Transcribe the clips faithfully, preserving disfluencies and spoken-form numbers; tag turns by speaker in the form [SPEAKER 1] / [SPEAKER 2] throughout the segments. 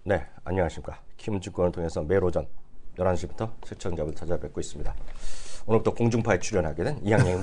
[SPEAKER 1] 네, 안녕하십니까. 키움증권을 통해서 매일 오전 열한 시부터 시청자분 찾아뵙고 있습니다. 오늘부터 공중파에 출연하게 된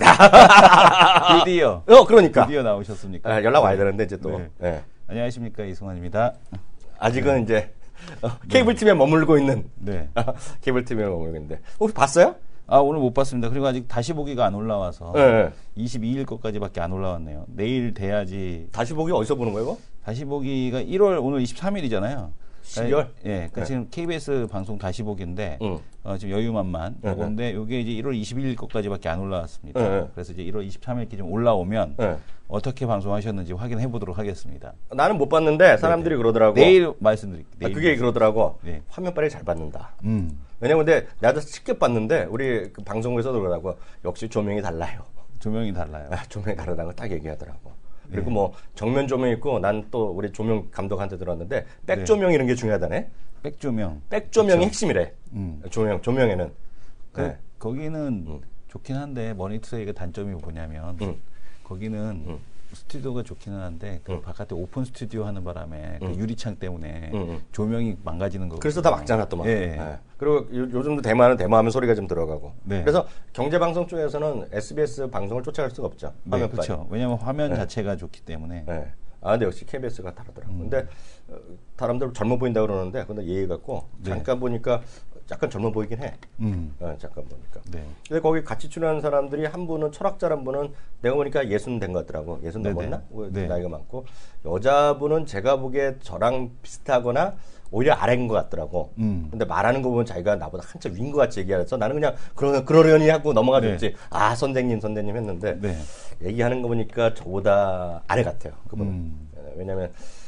[SPEAKER 1] 이항영입니다.
[SPEAKER 2] 드디어.
[SPEAKER 1] 어, 그러니까.
[SPEAKER 2] 드디어 나오셨습니까?
[SPEAKER 1] 아, 연락 와야 되는데 이제 또.
[SPEAKER 2] 네.
[SPEAKER 1] 네.
[SPEAKER 2] 안녕하십니까, 이승환입니다.
[SPEAKER 1] 아직은 네. 이제 어, 케이블 티비에 머물고 있는.
[SPEAKER 2] 네.
[SPEAKER 1] 케이블 티비에 머물고 있는데. 혹시 봤어요?
[SPEAKER 2] 아, 오늘 못 봤습니다. 그리고 아직 다시 보기가 안 올라와서
[SPEAKER 1] 네.
[SPEAKER 2] 이십이 일 것까지밖에 안 올라왔네요. 내일 돼야지.
[SPEAKER 1] 다시 보기 어디서 보는 거예요, 이거?
[SPEAKER 2] 다시 보기가 일월 오늘 이십삼 일이잖아요.
[SPEAKER 1] 십이월?
[SPEAKER 2] 예, 그러니까 네. 지금 케이비에스 방송 다시 보기인데
[SPEAKER 1] 응.
[SPEAKER 2] 어, 지금 여유만만
[SPEAKER 1] 네,
[SPEAKER 2] 요건데 요게 이제 일월 이십일 일 것까지밖에 안 올라왔습니다.
[SPEAKER 1] 네.
[SPEAKER 2] 그래서 이제 일월 이십삼 일께 좀 올라오면
[SPEAKER 1] 네.
[SPEAKER 2] 어떻게 방송하셨는지 확인해 보도록 하겠습니다.
[SPEAKER 1] 나는 못 봤는데 사람들이
[SPEAKER 2] 네네.
[SPEAKER 1] 그러더라고.
[SPEAKER 2] 내일 말씀드릴게요.
[SPEAKER 1] 아, 그게 그러더라고.
[SPEAKER 2] 네.
[SPEAKER 1] 화면 빨리 잘 받는다.
[SPEAKER 2] 음.
[SPEAKER 1] 왜냐면 근데 나도 쉽게 봤는데 우리 그 방송국에서도 그러더라고. 역시 조명이 달라요.
[SPEAKER 2] 조명이 달라요.
[SPEAKER 1] 아, 조명이 다르다고 딱 얘기하더라고. 그리고
[SPEAKER 2] 네.
[SPEAKER 1] 뭐 정면 조명 있고 난 또 우리 조명 감독한테 들었는데 백
[SPEAKER 2] 네.
[SPEAKER 1] 조명 이런 게 중요하다네.
[SPEAKER 2] 백 조명.
[SPEAKER 1] 백 조명이
[SPEAKER 2] 그쵸.
[SPEAKER 1] 핵심이래.
[SPEAKER 2] 음.
[SPEAKER 1] 조명 조명에는.
[SPEAKER 2] 그,
[SPEAKER 1] 네.
[SPEAKER 2] 거기는
[SPEAKER 1] 음.
[SPEAKER 2] 좋긴 한데 머니투데이가 단점이 뭐냐면
[SPEAKER 1] 음.
[SPEAKER 2] 거기는
[SPEAKER 1] 음.
[SPEAKER 2] 스튜디오가 좋기는 한데 그
[SPEAKER 1] 음.
[SPEAKER 2] 바깥에 오픈 스튜디오 하는 바람에 그
[SPEAKER 1] 음.
[SPEAKER 2] 유리창 때문에
[SPEAKER 1] 음, 음.
[SPEAKER 2] 조명이 망가지는 거.
[SPEAKER 1] 그래서 다 막잖아 또 막.
[SPEAKER 2] 예.
[SPEAKER 1] 네. 그리고 요, 요즘도 대만은 대마하면 소리가 좀 들어가고.
[SPEAKER 2] 네.
[SPEAKER 1] 그래서 경제 방송 쪽에서는 에스비에스 방송을 쫓아갈 수가 없죠.
[SPEAKER 2] 네,
[SPEAKER 1] 화면
[SPEAKER 2] 그렇죠. 왜냐하면 화면
[SPEAKER 1] 네.
[SPEAKER 2] 자체가 좋기 때문에.
[SPEAKER 1] 네. 아, 근데 역시 케이비에스가 다르더라고.
[SPEAKER 2] 음.
[SPEAKER 1] 근데 어, 사람들 젊어 보인다 그러는데 근데 예의 갖고
[SPEAKER 2] 네.
[SPEAKER 1] 잠깐 보니까 약간 젊어 보이긴 해.
[SPEAKER 2] 음.
[SPEAKER 1] 어, 잠깐 보니까.
[SPEAKER 2] 네.
[SPEAKER 1] 근데 거기 같이 출연한 사람들이 한 분은 철학자란 분은 내가 보니까 예순 된 것 같더라고. 예순
[SPEAKER 2] 네네.
[SPEAKER 1] 넘었나? 뭐
[SPEAKER 2] 네.
[SPEAKER 1] 나이가 많고 여자분은 제가 보기에 저랑 비슷하거나 오히려 아래인 것 같더라고.
[SPEAKER 2] 음.
[SPEAKER 1] 근데 말하는 거 보면 자기가 나보다 한참 위인 것 같이 얘기해서 나는 그냥 그러, 그러려니 하고 넘어가줬지.
[SPEAKER 2] 네.
[SPEAKER 1] 아, 선생님, 선생님 했는데
[SPEAKER 2] 네.
[SPEAKER 1] 얘기하는 거 보니까 저보다 아래 같아요. 그분은.
[SPEAKER 2] 음.
[SPEAKER 1] 왜냐면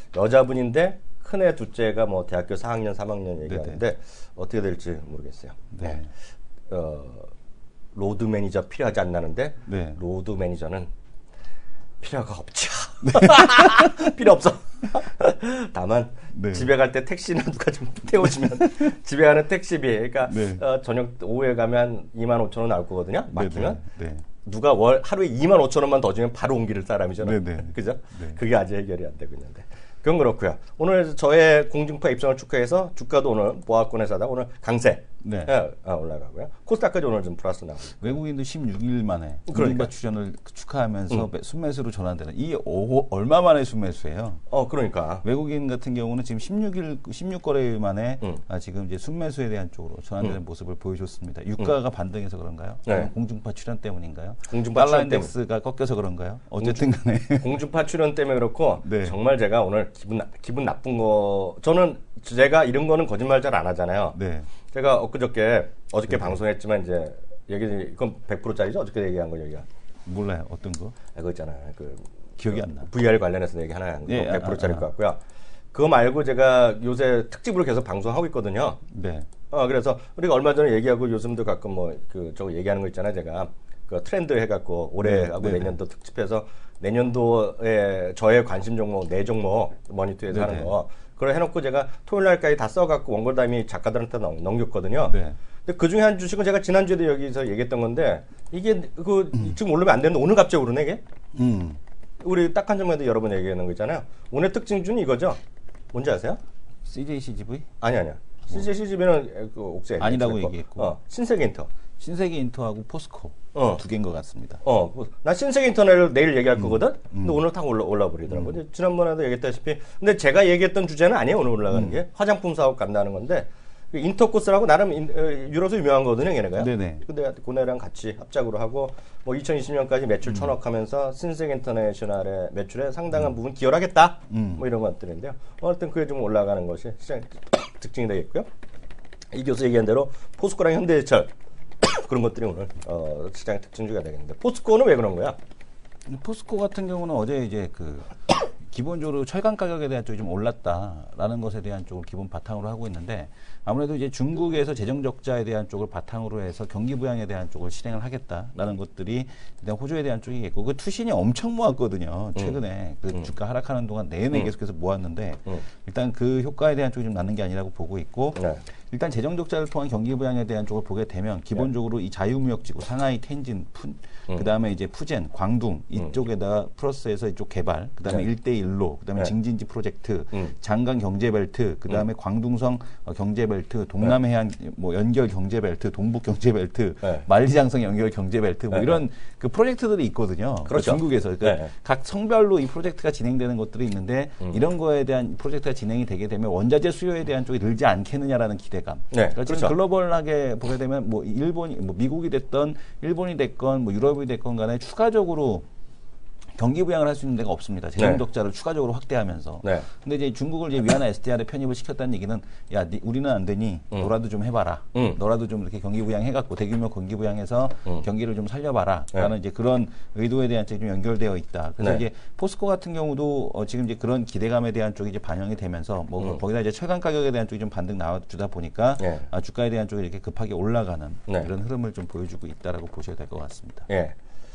[SPEAKER 1] 여자분인데 큰애 둘째가 뭐 대학교 사 학년, 삼 학년 얘기하는데
[SPEAKER 2] 네네.
[SPEAKER 1] 어떻게 될지 모르겠어요.
[SPEAKER 2] 네.
[SPEAKER 1] 어, 로드 매니저 필요하지 않나는데
[SPEAKER 2] 네.
[SPEAKER 1] 로드 매니저는 필요가 없죠. 필요 없어. 다만
[SPEAKER 2] 네.
[SPEAKER 1] 집에 갈 때 택시나 누가 좀 태워주면 집에 가는 택시비 그러니까
[SPEAKER 2] 네.
[SPEAKER 1] 어, 저녁 오후에 가면 이만 오천 원 나올 거거든요. 막히면
[SPEAKER 2] 네. 네.
[SPEAKER 1] 누가 월 하루에 이만 오천 원만 더 주면 바로 옮길 사람이잖아.
[SPEAKER 2] 네네.
[SPEAKER 1] 그죠?
[SPEAKER 2] 네.
[SPEAKER 1] 그게 아직 해결이 안 되고 있는데. 그건 그렇고요. 오늘 저의 공중파 입성을 축하해서 주가도 오늘 보합권에 사다 오늘 강세
[SPEAKER 2] 네.
[SPEAKER 1] 예, 아, 올라가고요. 코스닥까지 오늘 좀 플러스 나오고.
[SPEAKER 2] 외국인도 십육 일 만에
[SPEAKER 1] 그러니까.
[SPEAKER 2] 공중파 출연을 축하하면서
[SPEAKER 1] 음.
[SPEAKER 2] 순매수로 전환되는 이 오, 얼마 만에 순매수예요?
[SPEAKER 1] 어, 그러니까.
[SPEAKER 2] 외국인 같은 경우는 지금 십육 일, 십육 거래일 만에
[SPEAKER 1] 음.
[SPEAKER 2] 아, 지금 이제 순매수에 대한 쪽으로 전환되는
[SPEAKER 1] 음.
[SPEAKER 2] 모습을 보여줬습니다. 유가가 반등해서 그런가요?
[SPEAKER 1] 네.
[SPEAKER 2] 아니면 공중파 출연 때문인가요?
[SPEAKER 1] 공중파
[SPEAKER 2] 달러
[SPEAKER 1] 출연
[SPEAKER 2] 인덱스가 꺾여서 그런가요? 어쨌든 간에.
[SPEAKER 1] 공중파 출연 때문에 그렇고
[SPEAKER 2] 네.
[SPEAKER 1] 정말 제가 오늘 기분 나, 기분 나쁜 거 저는 제가 이런 거는 거짓말 잘 안 하잖아요.
[SPEAKER 2] 네.
[SPEAKER 1] 제가 엊그저께 어저께
[SPEAKER 2] 네.
[SPEAKER 1] 방송했지만 이제 얘기 이건 백 퍼센트짜리죠? 어저께 얘기한 거 여기가.
[SPEAKER 2] 몰라요. 어떤 거?
[SPEAKER 1] 아, 그거 있잖아요. 그
[SPEAKER 2] 기억이 안 나.
[SPEAKER 1] 브이알 관련해서 얘기 하나
[SPEAKER 2] 예,
[SPEAKER 1] 백 퍼센트짜리일
[SPEAKER 2] 아, 아,
[SPEAKER 1] 것 같고요. 그거 말고 제가 요새 특집으로 계속 방송하고 있거든요.
[SPEAKER 2] 네.
[SPEAKER 1] 어, 그래서 우리가 얼마 전에 얘기하고 요즘도 가끔 뭐 그 저거 얘기하는 거 있잖아요. 제가 그 트렌드 해갖고 올해하고
[SPEAKER 2] 네, 네,
[SPEAKER 1] 내년도 특집해서 내년도에 저의 관심 종목 네 종목 머니투에서
[SPEAKER 2] 네,
[SPEAKER 1] 하는
[SPEAKER 2] 네.
[SPEAKER 1] 거 그걸 해놓고 제가 토요일 날까지 다 써갖고 원골담이 작가들한테 넘, 넘겼거든요.
[SPEAKER 2] 네.
[SPEAKER 1] 근데 그 중에 한 주식은 제가 지난주에도 여기서 얘기했던 건데 이게 그 지금 오르면 안 되는데 오늘 갑자기 오르네 이게?
[SPEAKER 2] 음.
[SPEAKER 1] 우리 딱 한 점에도 여러 번 얘기하는 거 있잖아요. 오늘 특징주는 이거죠. 뭔지 아세요?
[SPEAKER 2] 씨제이씨지브이?
[SPEAKER 1] 아니 아니야. 씨제이씨지비는 그 옥제
[SPEAKER 2] 아니라고 얘기했고.
[SPEAKER 1] 어, 신세계인터.
[SPEAKER 2] 신세계 인터하고 포스코
[SPEAKER 1] 어.
[SPEAKER 2] 두 개인 것 같습니다.
[SPEAKER 1] 어, 뭐, 나 신세계 인터넷을 내일 얘기할
[SPEAKER 2] 음.
[SPEAKER 1] 거거든? 근데 오늘 딱 올라, 올라버리더라고. 근데 지난번에도 얘기했다시피, 근데 제가 얘기했던 주제는 아니에요, 오늘 올라가는
[SPEAKER 2] 음.
[SPEAKER 1] 게. 화장품 사업 간다는 건데, 그 인터코스라고 나름 인, 어, 유로에서 유명한 거거든요, 얘네가요.
[SPEAKER 2] 네네.
[SPEAKER 1] 근데 그네랑 같이 합작으로 하고, 뭐 이천이십 년까지 매출
[SPEAKER 2] 음.
[SPEAKER 1] 천억 하면서 신세계 인터내셔널의 매출에 상당한 부분 기여를 하겠다.
[SPEAKER 2] 음.
[SPEAKER 1] 뭐 이런 것들인데요. 어쨌든 그게 좀 올라가는 것이 시장 특징이 되겠고요. 이 교수 얘기한 대로 포스코랑 현대제철, 그런 것들이 오늘 어, 시장의 특징주가 되겠는데 포스코는 왜 그런 거야?
[SPEAKER 2] 포스코 같은 경우는 어제 이제 그 기본적으로 철강 가격에 대한 쪽이 좀 올랐다라는 것에 대한 쪽을 기본 바탕으로 하고 있는데 아무래도 이제 중국에서 재정 적자에 대한 쪽을 바탕으로 해서 경기 부양에 대한 쪽을 실행을 하겠다라는 것들이 일단 호조에 대한 쪽이겠고 그 투신이 엄청 모았거든요. 최근에 그
[SPEAKER 1] 음.
[SPEAKER 2] 주가 하락하는 동안 내내
[SPEAKER 1] 음.
[SPEAKER 2] 계속해서 모았는데
[SPEAKER 1] 음.
[SPEAKER 2] 일단 그 효과에 대한 쪽이 좀 나는 게 아니라고 보고 있고
[SPEAKER 1] 네.
[SPEAKER 2] 일단 재정 적자를 통한 경기 부양에 대한 쪽을 보게 되면 기본적으로 이 자유무역지구 상하이, 텐진, 푸,
[SPEAKER 1] 음.
[SPEAKER 2] 그다음에 이제 푸젠, 광둥 이쪽에다가 플러스해서 이쪽 개발, 그다음에
[SPEAKER 1] 네.
[SPEAKER 2] 일대일로, 그다음에
[SPEAKER 1] 네.
[SPEAKER 2] 징진지 프로젝트,
[SPEAKER 1] 음.
[SPEAKER 2] 장강 경제벨트, 그다음에 광둥성 어, 경제벨트, 동남해안 뭐 연결 경제벨트, 동북 경제벨트,
[SPEAKER 1] 네.
[SPEAKER 2] 만리장성 연결 경제벨트 뭐
[SPEAKER 1] 네.
[SPEAKER 2] 이런 그 프로젝트들이 있거든요.
[SPEAKER 1] 그렇죠.
[SPEAKER 2] 중국에서 그러니까
[SPEAKER 1] 네.
[SPEAKER 2] 각 성별로 이 프로젝트가 진행되는 것들이 있는데
[SPEAKER 1] 음.
[SPEAKER 2] 이런 거에 대한 프로젝트가 진행이 되게 되면 원자재 수요에 대한 쪽이 늘지 않겠느냐라는 기대감.
[SPEAKER 1] 네,
[SPEAKER 2] 그러니까 지금
[SPEAKER 1] 그렇죠.
[SPEAKER 2] 글로벌하게 보게 되면 뭐 일본이 뭐 미국이 됐던 일본이 됐건 뭐 유럽이 됐건 간에 추가적으로 경기 부양을 할 수 있는 데가 없습니다. 재정
[SPEAKER 1] 네.
[SPEAKER 2] 적자를 추가적으로 확대하면서.
[SPEAKER 1] 네.
[SPEAKER 2] 근데 이제 중국을 이제 위안화 에스디알에 편입을 시켰다는 얘기는 야, 니, 우리는 안 되니
[SPEAKER 1] 음.
[SPEAKER 2] 너라도 좀 해봐라.
[SPEAKER 1] 음.
[SPEAKER 2] 너라도 좀 이렇게 경기 부양해갖고 대규모 경기 부양해서
[SPEAKER 1] 음.
[SPEAKER 2] 경기를 좀 살려봐라.
[SPEAKER 1] 네.
[SPEAKER 2] 라는 이제 그런 의도에 대한 쪽이 좀 연결되어 있다. 그래서
[SPEAKER 1] 네.
[SPEAKER 2] 이제 포스코 같은 경우도 어, 지금 이제 그런 기대감에 대한 쪽이 이제 반영이 되면서 뭐
[SPEAKER 1] 음.
[SPEAKER 2] 거기다 이제 철강 가격에 대한 쪽이 좀 반등 나와주다 보니까
[SPEAKER 1] 네.
[SPEAKER 2] 아, 주가에 대한 쪽이 이렇게 급하게 올라가는
[SPEAKER 1] 네.
[SPEAKER 2] 이런 흐름을 좀 보여주고 있다라고 보셔야 될 것 같습니다.
[SPEAKER 1] 예.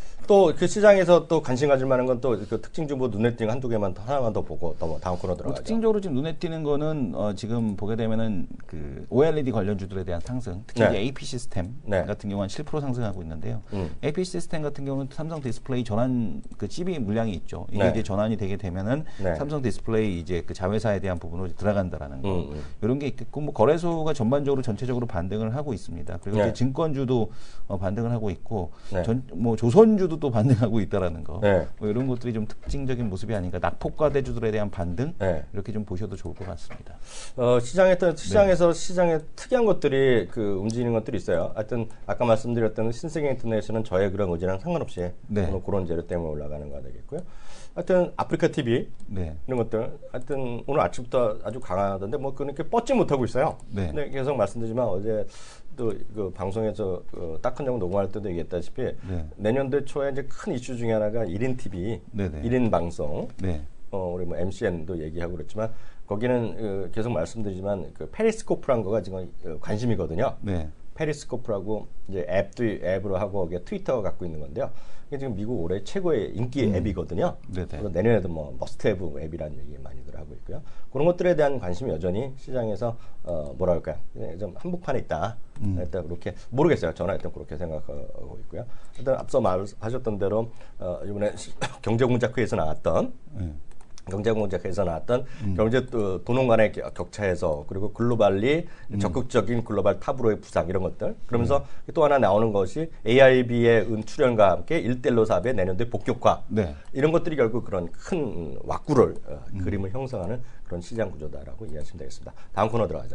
[SPEAKER 1] 또 그 시장에서 또 관심 가질 만한 건 또 그 특징 정보 눈에 띄는 한두 개만 더, 하나만 더 보고 또 다음 코너
[SPEAKER 2] 뭐
[SPEAKER 1] 들어가죠.
[SPEAKER 2] 특징적으로 지금 눈에 띄는 거는 어, 지금 보게 되면은 그 오엘이디 관련주들에 대한 상승, 특히
[SPEAKER 1] 네.
[SPEAKER 2] 이제 에이피 시스템
[SPEAKER 1] 네.
[SPEAKER 2] 같은 경우는 칠 퍼센트 상승하고 있는데요.
[SPEAKER 1] 음.
[SPEAKER 2] 에이피 시스템 같은 경우는 삼성 디스플레이 전환 그 씨비 물량이 있죠. 이게
[SPEAKER 1] 네.
[SPEAKER 2] 이제 전환이 되게 되면은
[SPEAKER 1] 네.
[SPEAKER 2] 삼성 디스플레이 이제 그 자회사에 대한 부분으로 들어간다라는 거
[SPEAKER 1] 음, 음.
[SPEAKER 2] 이런 게 있겠고 뭐 거래소가 전반적으로 전체적으로 반등을 하고 있습니다. 그리고
[SPEAKER 1] 네.
[SPEAKER 2] 이제 증권주도 어, 반등을 하고 있고
[SPEAKER 1] 네.
[SPEAKER 2] 전, 뭐 조선주도 또 반등하고 있다라는 거.
[SPEAKER 1] 네.
[SPEAKER 2] 뭐 이런 것들이 좀 특징적인 모습이 아닌가. 낙폭과대주들에 대한 반등
[SPEAKER 1] 네.
[SPEAKER 2] 이렇게 좀 보셔도 좋을 것 같습니다.
[SPEAKER 1] 어, 시장에, 또, 시장에서
[SPEAKER 2] 네.
[SPEAKER 1] 시장에 특이한 것들이 그 움직이는 것들이 있어요. 하여튼, 아까 말씀드렸던 신세계 인터넷은 저의 그런 의지랑 상관없이
[SPEAKER 2] 네.
[SPEAKER 1] 오늘 그런 재료 때문에 올라가는 거 되겠고요. 하여튼, 아프리카 티비
[SPEAKER 2] 네.
[SPEAKER 1] 이런 것들, 하여튼, 오늘 아침부터 아주 강하던데, 뭐, 그렇게 뻗지 못하고 있어요.
[SPEAKER 2] 네.
[SPEAKER 1] 근데 계속 말씀드리지만 어제 또 그 방송에서 그 딱한 정 녹음할 때도 얘기했다시피
[SPEAKER 2] 네.
[SPEAKER 1] 내년도 초에 이제 큰 이슈 중에 하나가 일 인 티비,
[SPEAKER 2] 네네.
[SPEAKER 1] 일 인 방송,
[SPEAKER 2] 네.
[SPEAKER 1] 어, 우리 뭐 엠씨엔도 얘기하고 그랬지만 거기는 어, 계속 말씀드리지만 그 페리스코프란 거가 지금 어, 관심이거든요.
[SPEAKER 2] 네.
[SPEAKER 1] 페리스코프라고 이제 앱도 앱으로 하고 거기에 트위터가 갖고 있는 건데요. 이게 지금 미국 올해 최고의 인기
[SPEAKER 2] 음.
[SPEAKER 1] 앱이거든요.
[SPEAKER 2] 네네.
[SPEAKER 1] 그래서 내년에도 뭐 머스트헤브 앱이라는 얘기 많이들 하고 있고요. 그런 것들에 대한 관심이 여전히 시장에서 어, 뭐랄까 좀 한복판에 있다.
[SPEAKER 2] 음.
[SPEAKER 1] 일단 그렇게 모르겠어요. 저는 일단 그렇게 생각하고 있고요. 일단 앞서 말하셨던 대로 어, 이번에 경제공작회에서 나왔던
[SPEAKER 2] 네.
[SPEAKER 1] 경제공작회에서 나왔던
[SPEAKER 2] 음.
[SPEAKER 1] 경제 또 도농 간의 격차 해소 그리고 글로벌리
[SPEAKER 2] 음.
[SPEAKER 1] 적극적인 글로벌 탑으로의 부상 이런 것들 그러면서 네. 또 하나 나오는 것이 에이아이비의 은 출연과 함께 일대일로 사업의 내년도의 본격화
[SPEAKER 2] 네.
[SPEAKER 1] 이런 것들이 결국 그런 큰 왁구를 어,
[SPEAKER 2] 음.
[SPEAKER 1] 그림을 형성하는 그런 시장 구조다라고 이해하시면 되겠습니다. 다음 코너 들어가죠.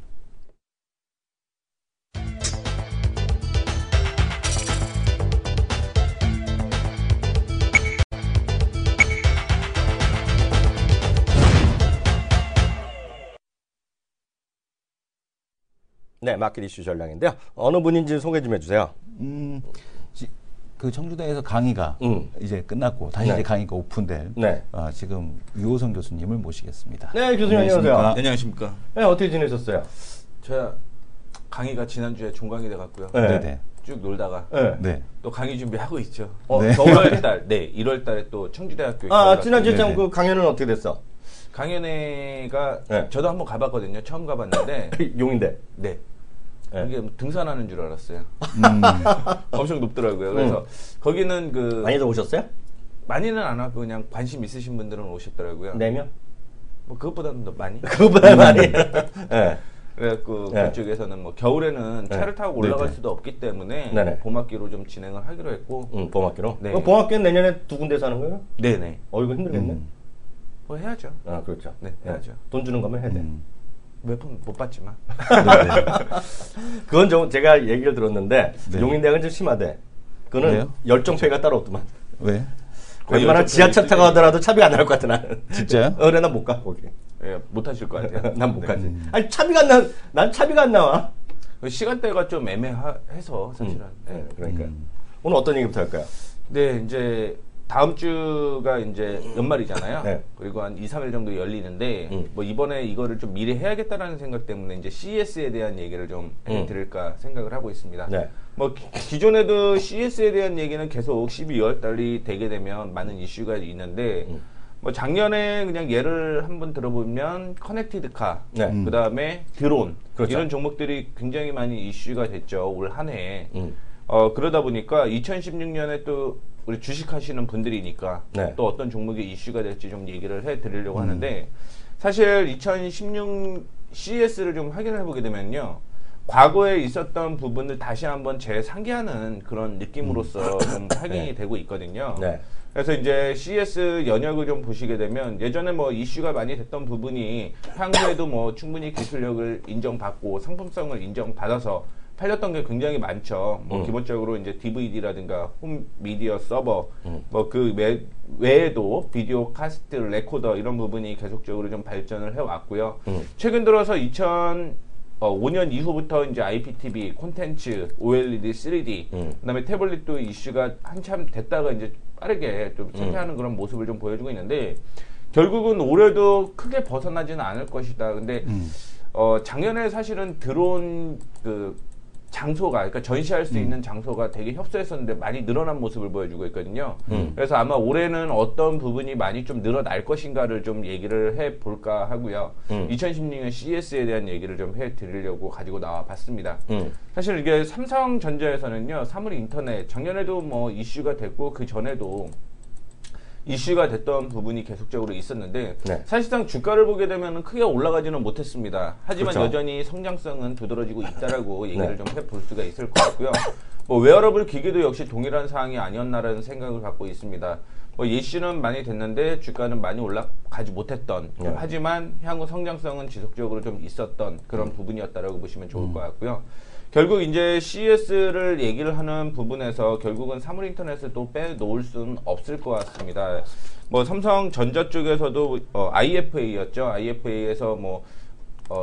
[SPEAKER 1] 네, 마켓 이슈 전략인데요. 어느 분인지 소개 좀 해주세요.
[SPEAKER 2] 음, 지, 그 청주대에서 강의가
[SPEAKER 1] 음.
[SPEAKER 2] 이제 끝났고 다시
[SPEAKER 1] 네.
[SPEAKER 2] 이제 강의가 오픈될
[SPEAKER 1] 네.
[SPEAKER 2] 아, 지금 유호성 교수님을 모시겠습니다.
[SPEAKER 1] 네, 교수님 안녕하세요.
[SPEAKER 3] 안녕하십니까.
[SPEAKER 1] 네, 어떻게 지내셨어요?
[SPEAKER 3] 제가 강의가 지난주에 종강이 돼갖고요.
[SPEAKER 1] 네.
[SPEAKER 2] 네네.
[SPEAKER 3] 쭉 놀다가
[SPEAKER 1] 네.
[SPEAKER 2] 네.
[SPEAKER 3] 또 강의 준비하고 있죠.
[SPEAKER 1] 어,
[SPEAKER 2] 네.
[SPEAKER 3] 일월 달, 네, 일월 달에 또 청주대학교
[SPEAKER 1] 아, 지난주에 참
[SPEAKER 2] 네네.
[SPEAKER 1] 그 강연은 어떻게 됐어?
[SPEAKER 3] 강연회가
[SPEAKER 1] 네.
[SPEAKER 3] 저도 한번 가봤거든요. 처음 가봤는데
[SPEAKER 1] 용인대.
[SPEAKER 3] 네.
[SPEAKER 1] 네.
[SPEAKER 3] 이게 등산하는 줄 알았어요.
[SPEAKER 2] 음,
[SPEAKER 3] 엄청 높더라고요. 그래서 거기는 그
[SPEAKER 1] 많이들 오셨어요?
[SPEAKER 3] 많이는 안 하고 그냥 관심 있으신 분들은 오셨더라고요.
[SPEAKER 1] 네 명?
[SPEAKER 3] 뭐 그것보다는 더 많이.
[SPEAKER 1] 그거보다 많이. 네.
[SPEAKER 3] 그래갖고
[SPEAKER 1] 네.
[SPEAKER 3] 그쪽에서는 뭐 겨울에는
[SPEAKER 1] 네.
[SPEAKER 3] 차를 타고 올라갈
[SPEAKER 2] 네네.
[SPEAKER 3] 수도 없기 때문에
[SPEAKER 1] 네네.
[SPEAKER 3] 봄학기로 좀 진행을 하기로 했고.
[SPEAKER 1] 응, 봄학기로?
[SPEAKER 3] 네.
[SPEAKER 1] 그 봄학기는 내년에 두 군데서 하는 거예요?
[SPEAKER 3] 네네.
[SPEAKER 1] 어, 이거 힘들겠네.
[SPEAKER 2] 음.
[SPEAKER 3] 뭐 해야죠.
[SPEAKER 1] 아, 그렇죠.
[SPEAKER 3] 네, 해야죠.
[SPEAKER 1] 돈 주는 거면 해야 돼.
[SPEAKER 2] 음.
[SPEAKER 3] 몇 번 못 받지만.
[SPEAKER 2] 네네.
[SPEAKER 1] 그건 좀 제가 얘기를 들었는데,
[SPEAKER 2] 네.
[SPEAKER 1] 용인대학은 좀 심하대. 그거는
[SPEAKER 2] 왜요?
[SPEAKER 1] 열정페이가 따로 없더만.
[SPEAKER 2] 왜?
[SPEAKER 3] 거의
[SPEAKER 1] 웬만한
[SPEAKER 3] 열정페이
[SPEAKER 1] 지하철 타고
[SPEAKER 3] 수준이-
[SPEAKER 1] 하더라도 차비가 안 나올 것 같아, 나는.
[SPEAKER 2] 진짜요?
[SPEAKER 1] 어, 그래, 난 못 가, 거기.
[SPEAKER 3] 예, 못 하실 것 같아요.
[SPEAKER 1] 난 못 가지.
[SPEAKER 2] 음.
[SPEAKER 1] 아니, 차비가 안 나, 난 차비가 안 나와.
[SPEAKER 3] 그 시간대가 좀 애매해서 사실은.
[SPEAKER 1] 네,
[SPEAKER 3] 네.
[SPEAKER 1] 그러니까.
[SPEAKER 2] 음.
[SPEAKER 1] 오늘 어떤 얘기부터 할까요?
[SPEAKER 3] 네, 이제 다음 주가 이제 연말이잖아요.
[SPEAKER 1] 네.
[SPEAKER 3] 그리고 한 이, 삼 일 정도 열리는데
[SPEAKER 1] 음.
[SPEAKER 3] 뭐 이번에 이거를 좀 미리 해야겠다라는 생각 때문에 이제 씨이에스에 대한 얘기를 좀
[SPEAKER 1] 음.
[SPEAKER 3] 해드릴까 생각을 하고 있습니다.
[SPEAKER 1] 네.
[SPEAKER 3] 뭐 기- 기존에도 씨이에스에 대한 얘기는 계속 십이월 달이 되게 되면 많은 이슈가 있는데
[SPEAKER 1] 음.
[SPEAKER 3] 뭐 작년에 그냥 예를 한번 들어보면 커넥티드카,
[SPEAKER 1] 네.
[SPEAKER 3] 그 다음에 드론
[SPEAKER 1] 그렇죠.
[SPEAKER 3] 이런 종목들이 굉장히 많이 이슈가 됐죠 올 한 해.
[SPEAKER 1] 음.
[SPEAKER 3] 어 그러다 보니까 이천십육 년에 또 우리 주식하시는 분들이니까
[SPEAKER 1] 네.
[SPEAKER 3] 또 어떤 종목이 이슈가 될지 좀 얘기를 해드리려고 음. 하는데 사실 이천십육 씨이에스를 좀 확인을 해보게 되면요. 과거에 있었던 부분을 다시 한번 재상기하는 그런 느낌으로서 좀 확인이
[SPEAKER 1] 네.
[SPEAKER 3] 되고 있거든요.
[SPEAKER 1] 네.
[SPEAKER 3] 그래서 이제 씨이에스 연역을 좀 보시게 되면 예전에 뭐 이슈가 많이 됐던 부분이 향후에도 뭐 충분히 기술력을 인정받고 상품성을 인정받아서 팔렸던 게 굉장히 많죠. 뭐
[SPEAKER 1] 음.
[SPEAKER 3] 기본적으로 이제 디브이디라든가 홈 미디어 서버,
[SPEAKER 1] 음.
[SPEAKER 3] 뭐 그 외에도 비디오 카스트, 레코더 이런 부분이 계속적으로 좀 발전을 해왔고요.
[SPEAKER 1] 음.
[SPEAKER 3] 최근 들어서 이천오 년 이후부터 이제 아이피티비, 콘텐츠, 오엘이디, 쓰리디,
[SPEAKER 1] 음.
[SPEAKER 3] 그다음에 태블릿도 이슈가 한참 됐다가 이제 빠르게 좀 쇠퇴하는 음. 그런 모습을 좀 보여주고 있는데 결국은 올해도 크게 벗어나지는 않을 것이다. 근데 음. 어 작년에 사실은 드론 그 장소가, 그러니까 전시할 수 음. 있는 장소가 되게 협소했었는데 많이 늘어난 모습을 보여주고 있거든요. 음. 그래서 아마 올해는 어떤 부분이 많이 좀 늘어날 것인가를 좀 얘기를 해볼까 하고요. 음. 이천십육 년 씨이에스에 대한 얘기를 좀 해드리려고 가지고 나와봤습니다. 음. 사실 이게 삼성전자에서는요, 사물 인터넷, 작년에도 뭐 이슈가 됐고 그 전에도 이슈가 됐던 부분이 계속적으로 있었는데 네. 사실상 주가를 보게 되면 크게 올라가지는 못했습니다. 하지만 그렇죠. 여전히 성장성은 두드러지고 있다라고 얘기를 네. 좀 해볼 수가 있을 것 같고요. 뭐 웨어러블 기기도 역시 동일한 사항이 아니었나라는 생각을 갖고 있습니다. 뭐 이슈는 많이 됐는데 주가는 많이 올라가지 못했던 네. 하지만 향후 성장성은 지속적으로 좀 있었던 그런 음. 부분이었다라고 보시면 좋을 음. 것 같고요. 결국 이제 씨이에스를 얘기를 하는 부분에서 결국은 사물 인터넷을 또 빼놓을 수는 없을 것 같습니다. 뭐 삼성전자 쪽에서도 어, 아이에프에이였죠. 아이에프에이에서 뭐 어,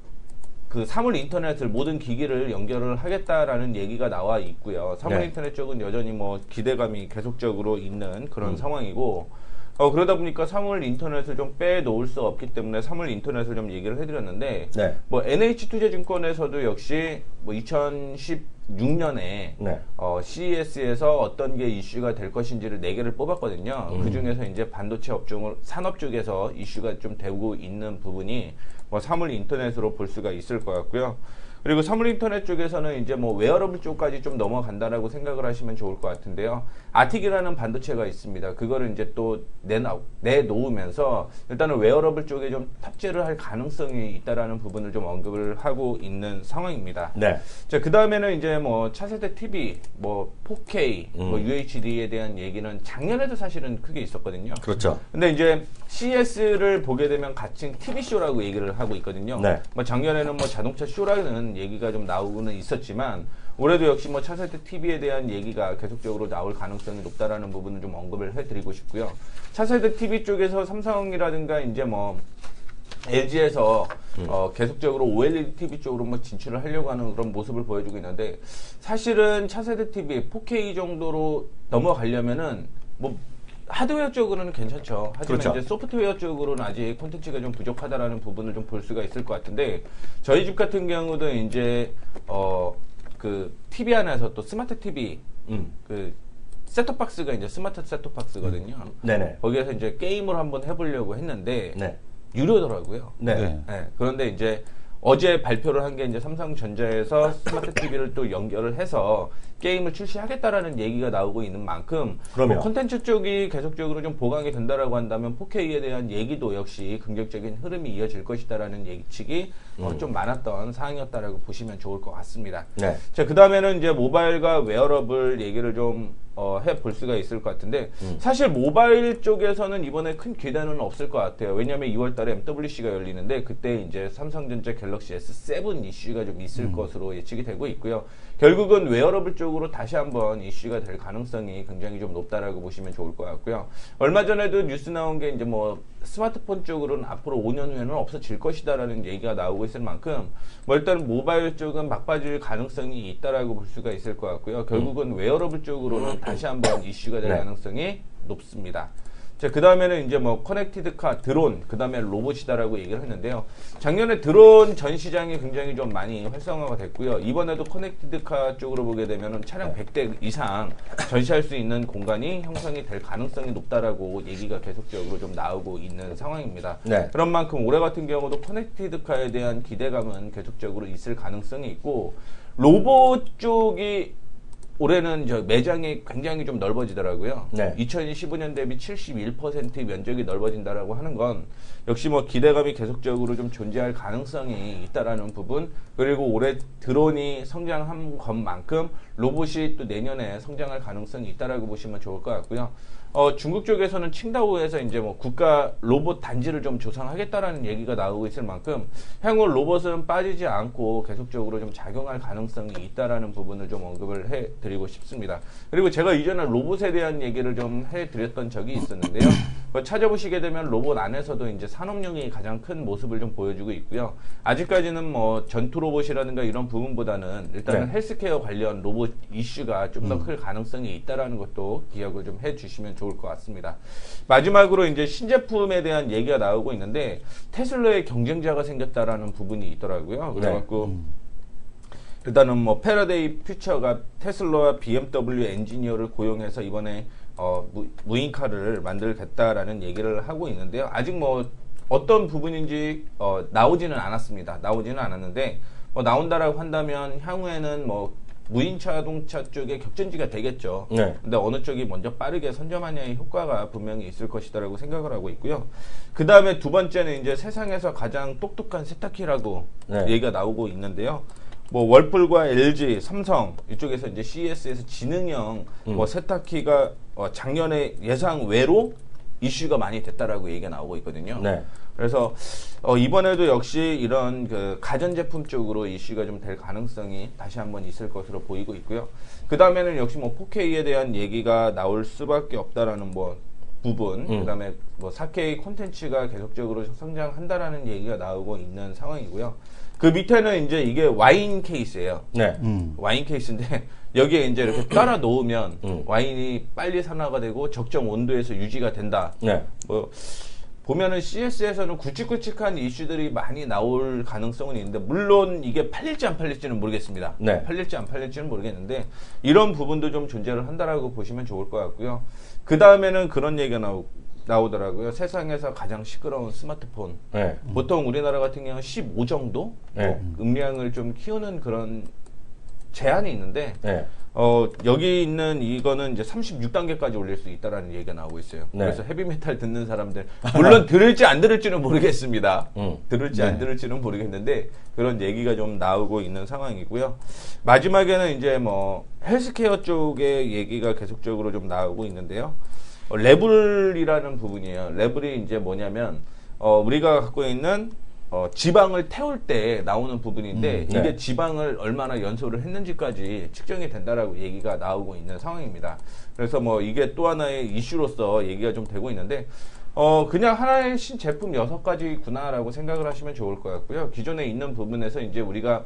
[SPEAKER 3] 그 사물 인터넷을 모든 기기를 연결을 하겠다라는 얘기가 나와 있고요. 사물 네. 인터넷 쪽은 여전히 뭐 기대감이 계속적으로 있는 그런 음. 상황이고. 어, 그러다 보니까 사물 인터넷을 좀 빼놓을 수 없기 때문에 사물 인터넷을 좀 얘기를 해드렸는데, 네. 뭐, 엔에이치투자증권에서도 역시 뭐 이천십육 년에, 네. 어, 씨이에스에서 어떤 게 이슈가 될 것인지를 네 개를 뽑았거든요. 음. 그 중에서 이제 반도체 업종을, 산업 쪽에서 이슈가 좀 되고 있는 부분이 뭐 사물 인터넷으로 볼 수가 있을 것 같고요. 그리고 사물 인터넷 쪽에서는 이제 뭐 웨어러블 쪽까지 좀 넘어간다라고 생각을 하시면 좋을 것 같은데요. 아틱이라는 반도체가 있습니다. 그거를 이제 또 내놔, 내놓으면서 일단은 웨어러블 쪽에 좀 탑재를 할 가능성이 있다라는 부분을 좀 언급을 하고 있는 상황입니다. 네. 자, 그 다음에는 이제 뭐 차세대 티비, 뭐 포케이, 음. 뭐 유에이치디에 대한 얘기는 작년에도 사실은 크게 있었거든요.
[SPEAKER 1] 그렇죠.
[SPEAKER 3] 근데 이제 씨이에스를 보게 되면 가칭 티비쇼라고 얘기를 하고 있거든요. 네. 뭐 작년에는 뭐 자동차 쇼라는 얘기가 좀 나오고는 있었지만 올해도 역시 뭐 차세대 티비에 대한 얘기가 계속적으로 나올 가능성이 높다라는 부분을 좀 언급을 해드리고 싶고요. 차세대 티비 쪽에서 삼성이라든가 이제 뭐 엘지에서 음. 어, 계속적으로 오엘이디 티비 쪽으로 뭐 진출을 하려고 하는 그런 모습을 보여주고 있는데 사실은 차세대 티비 포케이 정도로 넘어가려면은 뭐 하드웨어 쪽으로는 괜찮죠. 하지만 그렇죠. 이제 소프트웨어 쪽으로는 아직 콘텐츠가 좀 부족하다라는 부분을 좀 볼 수가 있을 것 같은데 저희 집 같은 경우도 이제 어 그 티비 안에서 또 스마트 티비 음. 그 셋톱박스가 이제 스마트 셋톱박스거든요. 음. 네네. 거기에서 이제 게임을 한번 해보려고 했는데 네. 유료더라고요. 네. 네. 네. 그런데 이제 어제 발표를 한 게 이제 삼성전자에서 스마트 티비를 또 연결을 해서 게임을 출시하겠다라는 얘기가 나오고 있는 만큼 뭐 콘텐츠 쪽이 계속적으로 좀 보강이 된다라고 한다면 포케이에 대한 얘기도 역시 긍정적인 흐름이 이어질 것이다라는 예측이 음. 어, 좀 많았던 사항이었다라고 보시면 좋을 것 같습니다. 네. 자, 그 다음에는 이제 모바일과 웨어러블 얘기를 좀 어, 해볼 수가 있을 것 같은데 음. 사실 모바일 쪽에서는 이번에 큰 기대는 없을 것 같아요. 왜냐하면 이월 달에 엠더블유씨가 열리는데 그때 이제 삼성전자 갤럭시 에스 세븐 이슈가 좀 있을 음. 것으로 예측이 되고 있고요. 결국은 웨어러블 쪽으로 다시 한번 이슈가 될 가능성이 굉장히 좀 높다라고 보시면 좋을 것 같고요. 얼마 전에도 뉴스 나온 게 이제 뭐 스마트폰 쪽으로는 앞으로 오 년 후에는 없어질 것이다라는 얘기가 나오고 있을 만큼 뭐 일단 모바일 쪽은 막빠질 가능성이 있다라고 볼 수가 있을 것 같고요. 결국은 음. 웨어러블 쪽으로는 다시 한번 이슈가 될 네. 가능성이 높습니다. 자, 그 다음에는 이제 뭐 커넥티드카, 드론, 그 다음에 로봇이다라고 얘기를 했는데요. 작년에 드론 전 시장이 굉장히 좀 많이 활성화가 됐고요. 이번에도 커넥티드카 쪽으로 보게 되면은 차량 백 대 이상 전시할 수 있는 공간이 형성이 될 가능성이 높다라고 얘기가 계속적으로 좀 나오고 있는 상황입니다.
[SPEAKER 1] 네.
[SPEAKER 3] 그런 만큼 올해 같은 경우도 커넥티드카에 대한 기대감은 계속적으로 있을 가능성이 있고, 로봇 쪽이 올해는 저 매장이 굉장히 좀 넓어지더라고요.
[SPEAKER 1] 네.
[SPEAKER 3] 이천십오 년 대비 칠십일 퍼센트 면적이 넓어진다라고 하는 건 역시 뭐 기대감이 계속적으로 좀 존재할 가능성이 있다라는 부분, 그리고 올해 드론이 성장한 것만큼 로봇이 또 내년에 성장할 가능성이 있다라고 보시면 좋을 것 같고요. 어, 중국 쪽에서는 칭다오에서 이제 뭐 국가 로봇 단지를 좀 조성하겠다라는 얘기가 나오고 있을 만큼 향후 로봇은 빠지지 않고 계속적으로 좀 작용할 가능성이 있다라는 부분을 좀 언급을 해드리고 싶습니다. 그리고 제가 이전에 로봇에 대한 얘기를 좀 해드렸던 적이 있었는데요. 찾아보시게 되면 로봇 안에서도 이제 산업용이 가장 큰 모습을 좀 보여주고 있고요. 아직까지는 뭐 전투 로봇이라든가 이런 부분보다는 일단은
[SPEAKER 1] 네.
[SPEAKER 3] 헬스케어 관련 로봇 이슈가 좀 더 클 가능성이 있다라는 것도 기억을 좀 해주시면 좋을 것 같습니다. 마지막으로 이제 신제품에 대한 얘기가 나오고 있는데 테슬라의 경쟁자가 생겼다라는 부분이 있더라고요. 그래갖고
[SPEAKER 2] 음.
[SPEAKER 3] 일단은 뭐 패러데이 퓨처가 테슬라와 비엠더블유 엔지니어를 고용해서 이번에 어, 무, 무인카를 만들겠다라는 얘기를 하고 있는데요. 아직 뭐 어떤 부분인지 어, 나오지는 않았습니다. 나오지는 않았는데 뭐 나온다라고 한다면 향후에는 뭐 무인 자동차 쪽에 격전지가 되겠죠.
[SPEAKER 1] 네.
[SPEAKER 3] 근데 어느 쪽이 먼저 빠르게 선점하냐의 효과가 분명히 있을 것이다라고 생각을 하고 있고요. 그 다음에 두 번째는 이제 세상에서 가장 똑똑한 세탁기라고
[SPEAKER 1] 네.
[SPEAKER 3] 얘기가 나오고 있는데요. 뭐 월풀과 엘지, 삼성 이쪽에서 이제 씨이에스에서 지능형
[SPEAKER 1] 음.
[SPEAKER 3] 뭐 세탁기가 어 작년에 예상 외로 이슈가 많이 됐다라고 얘기가 나오고 있거든요.
[SPEAKER 1] 네.
[SPEAKER 3] 그래서 어 이번에도 역시 이런 그 가전제품 쪽으로 이슈가 좀 될 가능성이 다시 한번 있을 것으로 보이고 있고요. 그 다음에는 역시 뭐 포케이에 대한 얘기가 나올 수밖에 없다라는 뭐 부분,
[SPEAKER 1] 음.
[SPEAKER 3] 그다음에 뭐 사케이 콘텐츠가 계속적으로 성장한다라는 얘기가 나오고 있는 상황이고요. 그 밑에는 이제 이게 와인 케이스예요.
[SPEAKER 1] 네.
[SPEAKER 2] 음.
[SPEAKER 3] 와인 케이스인데 여기에 이제 이렇게 따라 놓으면
[SPEAKER 1] 음.
[SPEAKER 3] 와인이 빨리 산화가 되고 적정 온도에서 유지가 된다.
[SPEAKER 1] 네.
[SPEAKER 3] 뭐 보면은 씨에스에서는 굵직굵직한 이슈들이 많이 나올 가능성은 있는데 물론 이게 팔릴지 안 팔릴지는 모르겠습니다.
[SPEAKER 1] 네.
[SPEAKER 3] 팔릴지 안 팔릴지는 모르겠는데 이런 부분도 좀 존재를 한다라고 보시면 좋을 것 같고요. 그 다음에는 그런 얘기가 나오, 나오더라고요. 세상에서 가장 시끄러운 스마트폰.
[SPEAKER 1] 네.
[SPEAKER 3] 보통 우리나라 같은 경우는 십오 정도
[SPEAKER 1] 네.
[SPEAKER 3] 뭐 음량을 좀 키우는 그런 제한이 있는데
[SPEAKER 1] 네.
[SPEAKER 3] 어, 여기 있는 이거는 이제 삼십육 단계까지 올릴 수 있다라는 얘기가 나오고 있어요.
[SPEAKER 1] 네.
[SPEAKER 3] 그래서 헤비메탈 듣는 사람들, 물론 들을지 안 들을지는 모르겠습니다.
[SPEAKER 1] 음.
[SPEAKER 3] 들을지
[SPEAKER 2] 네.
[SPEAKER 3] 안 들을지는 모르겠는데, 그런 얘기가 좀 나오고 있는 상황이고요. 마지막에는 이제 뭐, 헬스케어 쪽의 얘기가 계속적으로 좀 나오고 있는데요. 어, 레블이라는 부분이에요. 레블이 이제 뭐냐면, 어, 우리가 갖고 있는 어, 지방을 태울 때 나오는 부분인데
[SPEAKER 1] 음, 네.
[SPEAKER 3] 이게 지방을 얼마나 연소를 했는지까지 측정이 된다라고 얘기가 나오고 있는 상황입니다. 그래서 뭐 이게 또 하나의 이슈로서 얘기가 좀 되고 있는데 어 그냥 하나의 신제품 여섯 가지구나라고 생각을 하시면 좋을 것 같고요. 기존에 있는 부분에서 이제 우리가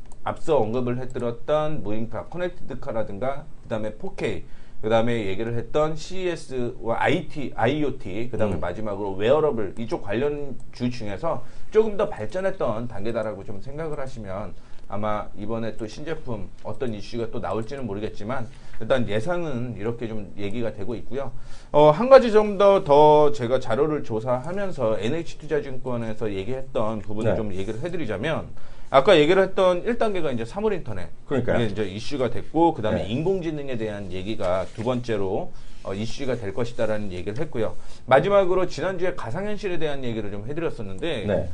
[SPEAKER 3] 앞서 언급을 해드렸던 무인카, 커넥티드카라든가 그 다음에 포케이, 그 다음에 얘기를 했던 씨이에스와 아이티, 아이오티, 그 다음에
[SPEAKER 1] 음.
[SPEAKER 3] 마지막으로 웨어러블 이쪽 관련주 중에서 조금 더 발전했던 단계다라고 좀 생각을 하시면 아마 이번에 또 신제품 어떤 이슈가 또 나올지는 모르겠지만 일단 예상은 이렇게 좀 얘기가 되고 있고요. 어, 한 가지 좀 더 더 제가 자료를 조사하면서 엔에이치투자증권에서 얘기했던 부분을
[SPEAKER 1] 네.
[SPEAKER 3] 좀 얘기를 해드리자면 아까 얘기를 했던 일 단계가 이제 사물인터넷.
[SPEAKER 1] 그러니까요.
[SPEAKER 3] 이게 이제 이슈가 됐고, 그 다음에
[SPEAKER 1] 네.
[SPEAKER 3] 인공지능에 대한 얘기가 두 번째로 어, 이슈가 될 것이다라는 얘기를 했고요. 마지막으로 지난주에 가상현실에 대한 얘기를 좀 해드렸었는데,
[SPEAKER 1] 네.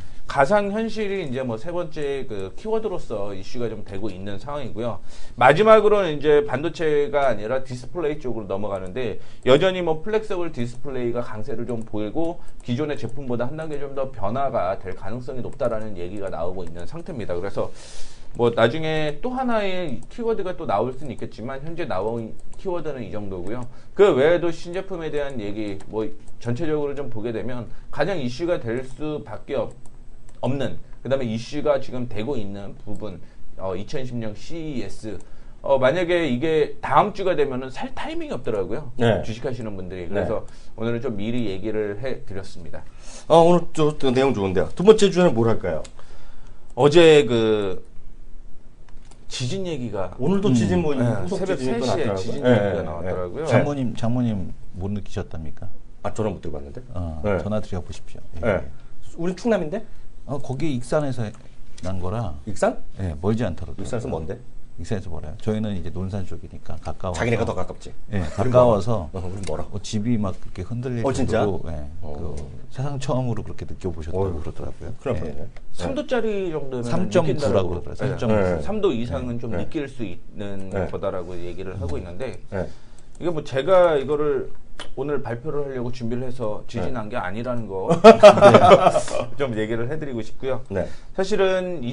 [SPEAKER 3] 가상현실이 이제 뭐 세 번째 그 키워드로서 이슈가 좀 되고 있는 상황이고요. 마지막으로는 이제 반도체가 아니라 디스플레이 쪽으로 넘어가는데, 여전히 뭐 플렉서블 디스플레이가 강세를 좀 보이고, 기존의 제품보다 한 단계 좀 더 변화가 될 가능성이 높다라는 얘기가 나오고 있는 상태입니다. 그래서 뭐 나중에 또 하나의 키워드가 또 나올 수는 있겠지만 현재 나온 키워드는 이 정도고요. 그 외에도 신제품에 대한 얘기 뭐 전체적으로 좀 보게 되면 가장 이슈가 될 수밖에 없, 없는 그 다음에 이슈가 지금 되고 있는 부분 어, 이천십 년 씨이에스 어, 만약에 이게 다음 주가 되면은 살 타이밍이 없더라고요.
[SPEAKER 1] 네.
[SPEAKER 3] 주식하시는 분들이. 그래서 오늘은 좀 미리 얘기를 해드렸습니다.
[SPEAKER 1] 어, 오늘 저, 저 내용 좋은데요. 두 번째 주제는 뭘 할까요?
[SPEAKER 3] 어제 그 지진 얘기가
[SPEAKER 1] 오늘도 지진 뭐
[SPEAKER 3] 네,
[SPEAKER 1] 후속
[SPEAKER 3] 새벽
[SPEAKER 1] 지진이 또
[SPEAKER 3] 세 시에
[SPEAKER 1] 나더라고요.
[SPEAKER 3] 지진
[SPEAKER 1] 네,
[SPEAKER 3] 얘기가
[SPEAKER 1] 네,
[SPEAKER 3] 나왔더라고요.
[SPEAKER 1] 네.
[SPEAKER 2] 장모님 장모님 못 느끼셨답니까?
[SPEAKER 1] 아, 전화 못 들어봤는데.
[SPEAKER 2] 어,
[SPEAKER 1] 네.
[SPEAKER 2] 전화 드려 보십시오. 예.
[SPEAKER 1] 네. 우리 충남인데?
[SPEAKER 2] 어, 거기 익산에서 난 거라
[SPEAKER 1] 익산?
[SPEAKER 2] 예, 멀지 않더라고요.
[SPEAKER 1] 익산에서 뭔데?
[SPEAKER 2] 익산에서 멀어요. 저희는 이제 논산 쪽이니까 가까워.
[SPEAKER 1] 자기네가 더 가깝지.
[SPEAKER 2] 예, 가까워서
[SPEAKER 1] 어, 우리 멀어.
[SPEAKER 2] 어, 집이 막 그렇게 흔들릴
[SPEAKER 1] 어, 진짜?
[SPEAKER 2] 정도로 예,
[SPEAKER 1] 어.
[SPEAKER 2] 그 세상 처음으로 그렇게 느껴보셨다고
[SPEAKER 1] 어휴,
[SPEAKER 2] 그러더라고요.
[SPEAKER 1] 큰일 날
[SPEAKER 2] 예.
[SPEAKER 1] 뻔했네.
[SPEAKER 3] 삼 도짜리 정도면
[SPEAKER 2] 삼 점 구라고 그러더라고요. 삼 점 구.
[SPEAKER 1] 네.
[SPEAKER 3] 삼 도 이상은 좀
[SPEAKER 1] 네.
[SPEAKER 3] 느낄 수 있는
[SPEAKER 1] 네.
[SPEAKER 3] 거다라고 얘기를 하고 있는데
[SPEAKER 1] 네.
[SPEAKER 3] 이게 뭐 제가 이거를 오늘 발표를 하려고 준비를 해서 지진한 게 아니라는 거 좀 얘기를 해드리고 싶고요.
[SPEAKER 1] 네.
[SPEAKER 3] 사실은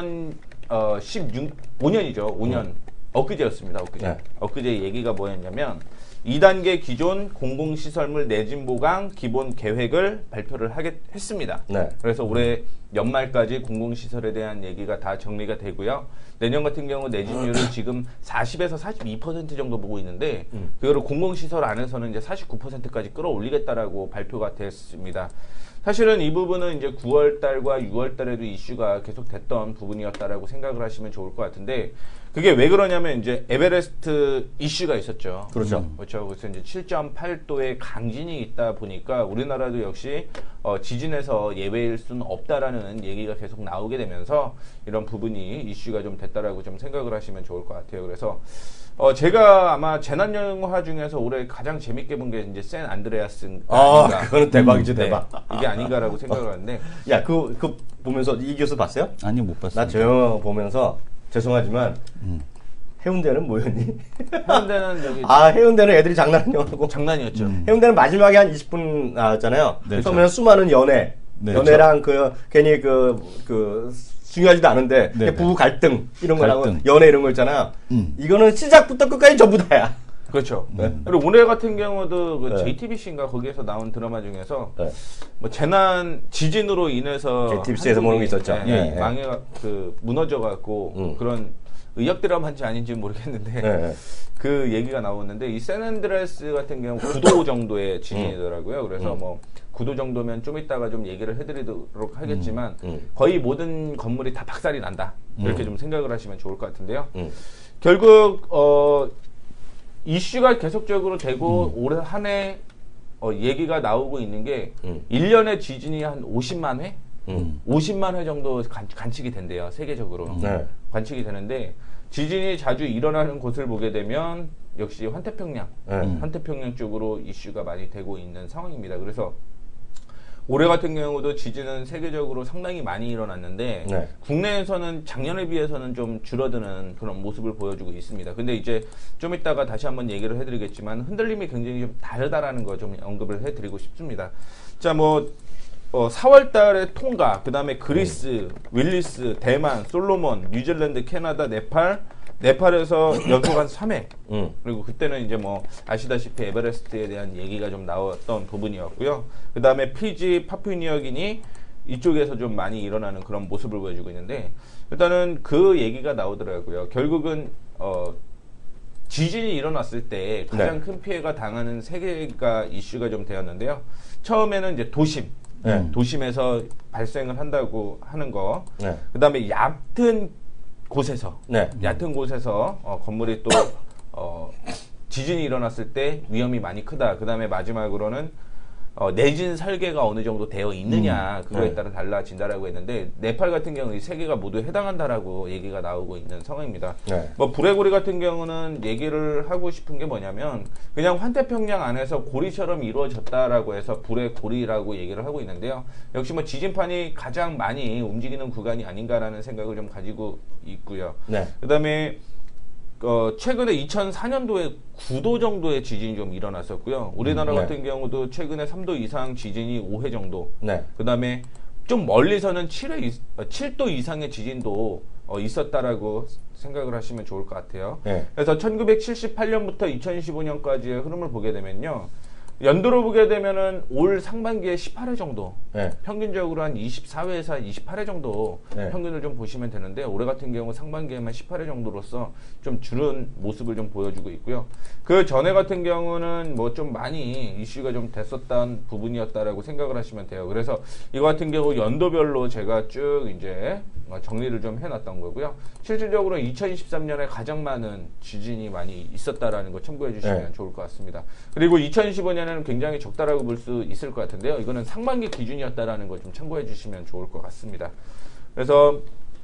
[SPEAKER 3] 이천십오 년이죠. 오 년. 엊그제였습니다. 엊그제.
[SPEAKER 1] 네.
[SPEAKER 3] 엊그제 얘기가 뭐였냐면 이 단계 기존 공공시설물 내진 보강 기본 계획을 발표를 하게 했습니다.
[SPEAKER 1] 네.
[SPEAKER 3] 그래서 올해 연말까지 공공시설에 대한 얘기가 다 정리가 되고요. 내년 같은 경우 내진율을 지금 사십에서 사십이 퍼센트 정도 보고 있는데
[SPEAKER 1] 음.
[SPEAKER 3] 그거를 공공시설 안에서는 이제 사십구 퍼센트까지 끌어올리겠다라고 발표가 됐습니다. 사실은 이 부분은 이제 구월 달과 유월 달에도 이슈가 계속 됐던 부분이었다라고 생각을 하시면 좋을 것 같은데 그게 왜 그러냐면 이제 에베레스트 이슈가 있었죠.
[SPEAKER 1] 그렇죠.
[SPEAKER 3] 음, 그렇죠. 그래서 이제 칠 점 팔 도의 강진이 있다 보니까 우리나라도 역시 어, 지진에서 예외일 수는 없다라는 얘기가 계속 나오게 되면서 이런 부분이 이슈가 좀 됐다라고 좀 생각을 하시면 좋을 것 같아요. 그래서 어, 제가 아마 재난 영화 중에서 올해 가장 재밌게 본 게 이제 샌 안드레아스가
[SPEAKER 1] 아,
[SPEAKER 3] 아닌가.
[SPEAKER 1] 그거는 대박이지,
[SPEAKER 3] 네,
[SPEAKER 1] 대박.
[SPEAKER 3] 이게 아닌가라고 생각을 하는데
[SPEAKER 1] 야, 그, 그 보면서 이 교수 봤어요?
[SPEAKER 2] 아니요, 못 봤어요.
[SPEAKER 1] 나 저 영화 보면서 죄송하지만 해운대는 뭐였니?
[SPEAKER 3] 해운대는 여기
[SPEAKER 1] 아, 해운대는 애들이 장난하냐고.
[SPEAKER 3] 장난이었죠.
[SPEAKER 1] 해운대는 마지막에 한 이십 분 나왔잖아요.
[SPEAKER 2] 네,
[SPEAKER 1] 처음에는 수많은 연애,
[SPEAKER 2] 네,
[SPEAKER 1] 연애랑 그 괜히 그 그 중요하지도 않은데
[SPEAKER 2] 네, 네.
[SPEAKER 1] 부부 갈등 이런 거라고
[SPEAKER 2] 갈등.
[SPEAKER 1] 연애 이런 거 있잖아.
[SPEAKER 2] 음.
[SPEAKER 1] 이거는 시작부터 끝까지 전부 다야.
[SPEAKER 3] 그렇죠.
[SPEAKER 1] 네.
[SPEAKER 3] 그리고 올해 같은 경우도 그
[SPEAKER 1] 네.
[SPEAKER 3] 제이티비씨인가 거기에서 나온 드라마 중에서
[SPEAKER 1] 네.
[SPEAKER 3] 뭐 재난 지진으로 인해서
[SPEAKER 1] 제이티비씨에서 보는 거 있었죠.
[SPEAKER 3] 네,
[SPEAKER 1] 예, 예.
[SPEAKER 3] 망해 그 무너져 갖고
[SPEAKER 1] 음.
[SPEAKER 3] 그런 의학 드라마인지 아닌지 모르겠는데
[SPEAKER 1] 네, 네.
[SPEAKER 3] 그 얘기가 나오는데 이 샌안드레아스 같은 경우 구 도 정도의 지진이더라고요. 그래서
[SPEAKER 1] 음.
[SPEAKER 3] 뭐 구 도 정도면 좀 이따가 좀 얘기를 해드리도록 하겠지만
[SPEAKER 1] 음. 음.
[SPEAKER 3] 거의 모든 건물이 다 박살이 난다 이렇게
[SPEAKER 1] 음.
[SPEAKER 3] 좀 생각을 하시면 좋을 것 같은데요.
[SPEAKER 1] 음.
[SPEAKER 3] 결국 어 이슈가 계속적으로 되고
[SPEAKER 1] 음.
[SPEAKER 3] 올해 한 해 어, 얘기가 나오고 있는 게
[SPEAKER 1] 음.
[SPEAKER 3] 일 년에 지진이 한 오십만 회?
[SPEAKER 1] 음.
[SPEAKER 3] 오십만 회 정도 관, 관측이 된대요. 세계적으로.
[SPEAKER 1] 네.
[SPEAKER 3] 관측이 되는데 지진이 자주 일어나는 곳을 보게 되면 역시 환태평양,
[SPEAKER 1] 네.
[SPEAKER 3] 환태평양 쪽으로 이슈가 많이 되고 있는 상황입니다. 그래서 올해 같은 경우도 지진은 세계적으로 상당히 많이 일어났는데
[SPEAKER 1] 네.
[SPEAKER 3] 국내에서는 작년에 비해서는 좀 줄어드는 그런 모습을 보여주고 있습니다. 근데 이제 좀 이따가 다시 한번 얘기를 해드리겠지만 흔들림이 굉장히 좀 다르다라는 거 좀 언급을 해드리고 싶습니다. 자, 뭐 어, 사월 달에 통가, 그 다음에 그리스, 윌리스, 대만, 솔로몬, 뉴질랜드, 캐나다, 네팔, 네팔에서 연속 한 삼 회.
[SPEAKER 1] 음.
[SPEAKER 3] 그리고 그때는 이제 뭐 아시다시피 에베레스트에 대한 얘기가 좀 나왔던 부분이었고요. 그 다음에 피지, 파푸아뉴기니 이쪽에서 좀 많이 일어나는 그런 모습을 보여주고 있는데 일단은 그 얘기가 나오더라고요. 결국은 어, 지진이 일어났을 때 가장
[SPEAKER 1] 네.
[SPEAKER 3] 큰 피해가 당하는 세 개가 이슈가 좀 되었는데요. 처음에는 이제 도심.
[SPEAKER 1] 네.
[SPEAKER 3] 도심에서 발생을 한다고 하는 거.
[SPEAKER 1] 네.
[SPEAKER 3] 그 다음에 얕은 곳에서.
[SPEAKER 1] 네.
[SPEAKER 3] 얕은 곳에서 어, 건물이 또 어, 지진이 일어났을 때 위험이 많이 크다. 그 다음에 마지막으로는 어, 내진 설계가 어느 정도 되어 있느냐 그거에
[SPEAKER 1] 네.
[SPEAKER 3] 따라 달라진다라고 했는데 네팔 같은 경우 이 세 개가 모두 해당한다라고 얘기가 나오고 있는 상황입니다.
[SPEAKER 1] 네.
[SPEAKER 3] 뭐 불의고리 같은 경우는 얘기를 하고 싶은 게 뭐냐면 그냥 환태평양 안에서 고리처럼 이루어졌다라고 해서 불의고리라고 얘기를 하고 있는데요. 역시 뭐 지진판이 가장 많이 움직이는 구간이 아닌가라는 생각을 좀 가지고 있고요.
[SPEAKER 1] 네.
[SPEAKER 3] 그다음에 어, 최근에 이천사 년도에 구 도 정도의 지진이 좀 일어났었고요. 우리나라
[SPEAKER 1] 음, 네.
[SPEAKER 3] 같은 경우도 최근에 삼 도 이상 지진이 오 회 정도.
[SPEAKER 1] 네.
[SPEAKER 3] 그 다음에 좀 멀리서는 칠 회, 칠 도 이상의 지진도 어, 있었다라고 생각을 하시면 좋을 것 같아요.
[SPEAKER 1] 네.
[SPEAKER 3] 그래서 천구백칠십팔 년부터 이천십오 년까지의 흐름을 보게 되면요. 연도로 보게 되면은 올 상반기에 십팔 회 정도,
[SPEAKER 1] 네.
[SPEAKER 3] 평균적으로 한 이십사 회에서 이십팔 회 정도
[SPEAKER 1] 네.
[SPEAKER 3] 평균을 좀 보시면 되는데 올해 같은 경우 상반기에만 십팔 회 정도로서 좀 줄은 모습을 좀 보여주고 있고요. 그 전에 같은 경우는 뭐 좀 많이 이슈가 좀 됐었던 부분이었다라고 생각을 하시면 돼요. 그래서 이거 같은 경우 연도별로 제가 쭉 이제 정리를 좀 해놨던 거고요. 실질적으로 이천이십삼 년에 가장 많은 지진이 많이 있었다라는 거 참고해 주시면
[SPEAKER 1] 네.
[SPEAKER 3] 좋을 것 같습니다. 그리고 이천이십오 년에는 굉장히 적다라고 볼 수 있을 것 같은데요. 이거는 상반기 기준이었다라는 거 좀 참고해 주시면 좋을 것 같습니다. 그래서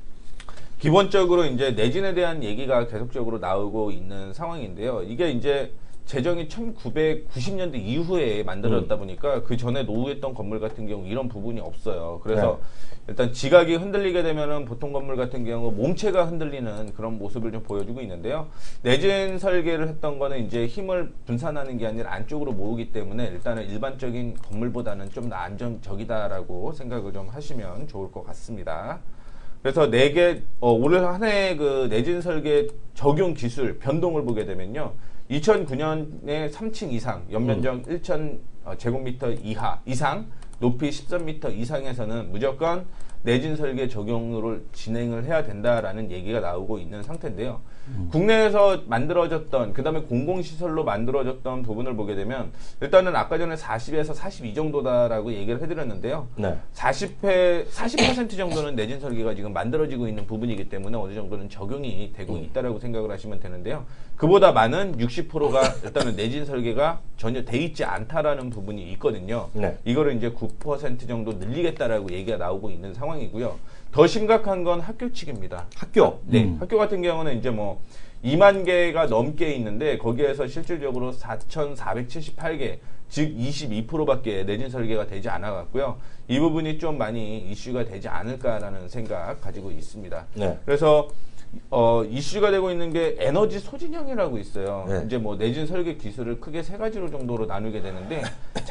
[SPEAKER 3] 기본적으로 이제 내진에 대한 얘기가 계속적으로 나오고 있는 상황인데요. 이게 이제 재정이 천구백구십 년대 이후에 만들어졌다
[SPEAKER 1] 음.
[SPEAKER 3] 보니까 그 전에 노후했던 건물 같은 경우 이런 부분이 없어요. 그래서 네. 일단 지각이 흔들리게 되면은 보통 건물 같은 경우 몸체가 흔들리는 그런 모습을 좀 보여주고 있는데요. 내진 설계를 했던 거는 이제 힘을 분산하는 게 아니라 안쪽으로 모으기 때문에 일단은 일반적인 건물보다는 좀 더 안정적이다라고 생각을 좀 하시면 좋을 것 같습니다. 그래서 네 개, 어, 올 한 해 그 내진 설계 적용 기술 변동을 보게 되면요. 이천구 년에 삼 층 이상, 연면적 음. 천 제곱미터 이하, 이상, 높이 십삼 미터 이상에서는 무조건 내진 설계 적용을 진행을 해야 된다라는 얘기가 나오고 있는 상태인데요. 음. 국내에서 만들어졌던, 그 다음에 공공시설로 만들어졌던 부분을 보게 되면, 일단은 아까 전에 사십에서 사십이 정도다라고 얘기를 해드렸는데요. 네. 사십 회, 사십 퍼센트 정도는 내진 설계가 지금 만들어지고 있는 부분이기 때문에 어느 정도는 적용이 되고 음. 있다라고 생각을 하시면 되는데요. 그보다 많은 육십 퍼센트가 일단은 내진 설계가 전혀 돼 있지 않다라는 부분이 있거든요. 네. 이거를 이제 구 퍼센트 정도 늘리겠다라고 얘기가 나오고 있는 상황이고요. 더 심각한 건 학교 측입니다.
[SPEAKER 1] 학교?
[SPEAKER 3] 네.
[SPEAKER 1] 음.
[SPEAKER 3] 학교 같은 경우는 이제 뭐 이만 개가 넘게 있는데 거기에서 실질적으로 사천사백칠십팔 개, 즉 이십이 퍼센트밖에 내진 설계가 되지 않아 갔고요. 이 부분이 좀 많이 이슈가 되지 않을까라는 생각 가지고 있습니다. 네. 그래서 어, 이슈가 되고 있는 게 에너지 소진형이라고 있어요. 네. 이제 뭐 내진 설계 기술을 크게 세 가지로 정도로 나누게 되는데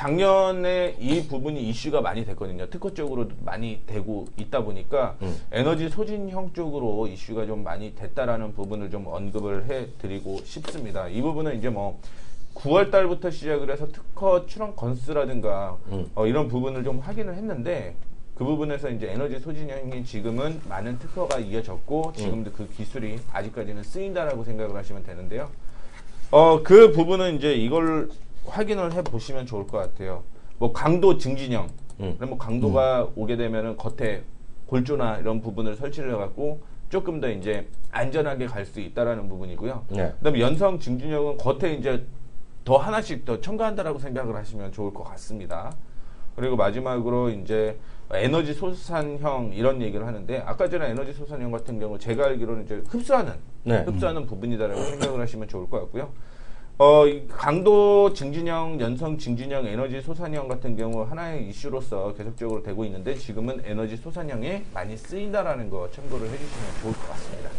[SPEAKER 3] 작년에 이 부분이 이슈가 많이 됐거든요. 특허 쪽으로 많이 되고 있다 보니까 음. 에너지 소진형 쪽으로 이슈가 좀 많이 됐다라는 부분을 좀 언급을 해드리고 싶습니다. 이 부분은 이제 뭐 구월 달부터 시작을 해서 특허 출원 건수라든가 음. 어, 이런 부분을 좀 확인을 했는데 그 부분에서 이제 에너지 소진형이 지금은 많은 특허가 이어졌고 지금도 음. 그 기술이 아직까지는 쓰인다라고 생각을 하시면 되는데요. 어, 그 부분은 이제 이걸 확인을 해 보시면 좋을 것 같아요. 뭐 강도 증진형, 음. 뭐 강도가 음. 오게 되면은 겉에 골조나 이런 부분을 설치를 해갖고 조금 더 이제 안전하게 갈 수 있다라는 부분이고요. 네. 그다음에 연성 증진형은 겉에 이제 더 하나씩 더 첨가한다라고 생각을 하시면 좋을 것 같습니다. 그리고 마지막으로 이제 에너지 소산형 이런 얘기를 하는데 아까 전에 에너지 소산형 같은 경우 제가 알기로는 이제 흡수하는 네. 흡수하는 음. 부분이다라고 생각을 하시면 좋을 것 같고요. 어, 강도 증진형, 연성 증진형, 에너지 소산형 같은 경우 하나의 이슈로서 계속적으로 되고 있는데 지금은 에너지 소산형에 많이 쓰인다라는 거 참고를 해주시면 좋을 것 같습니다.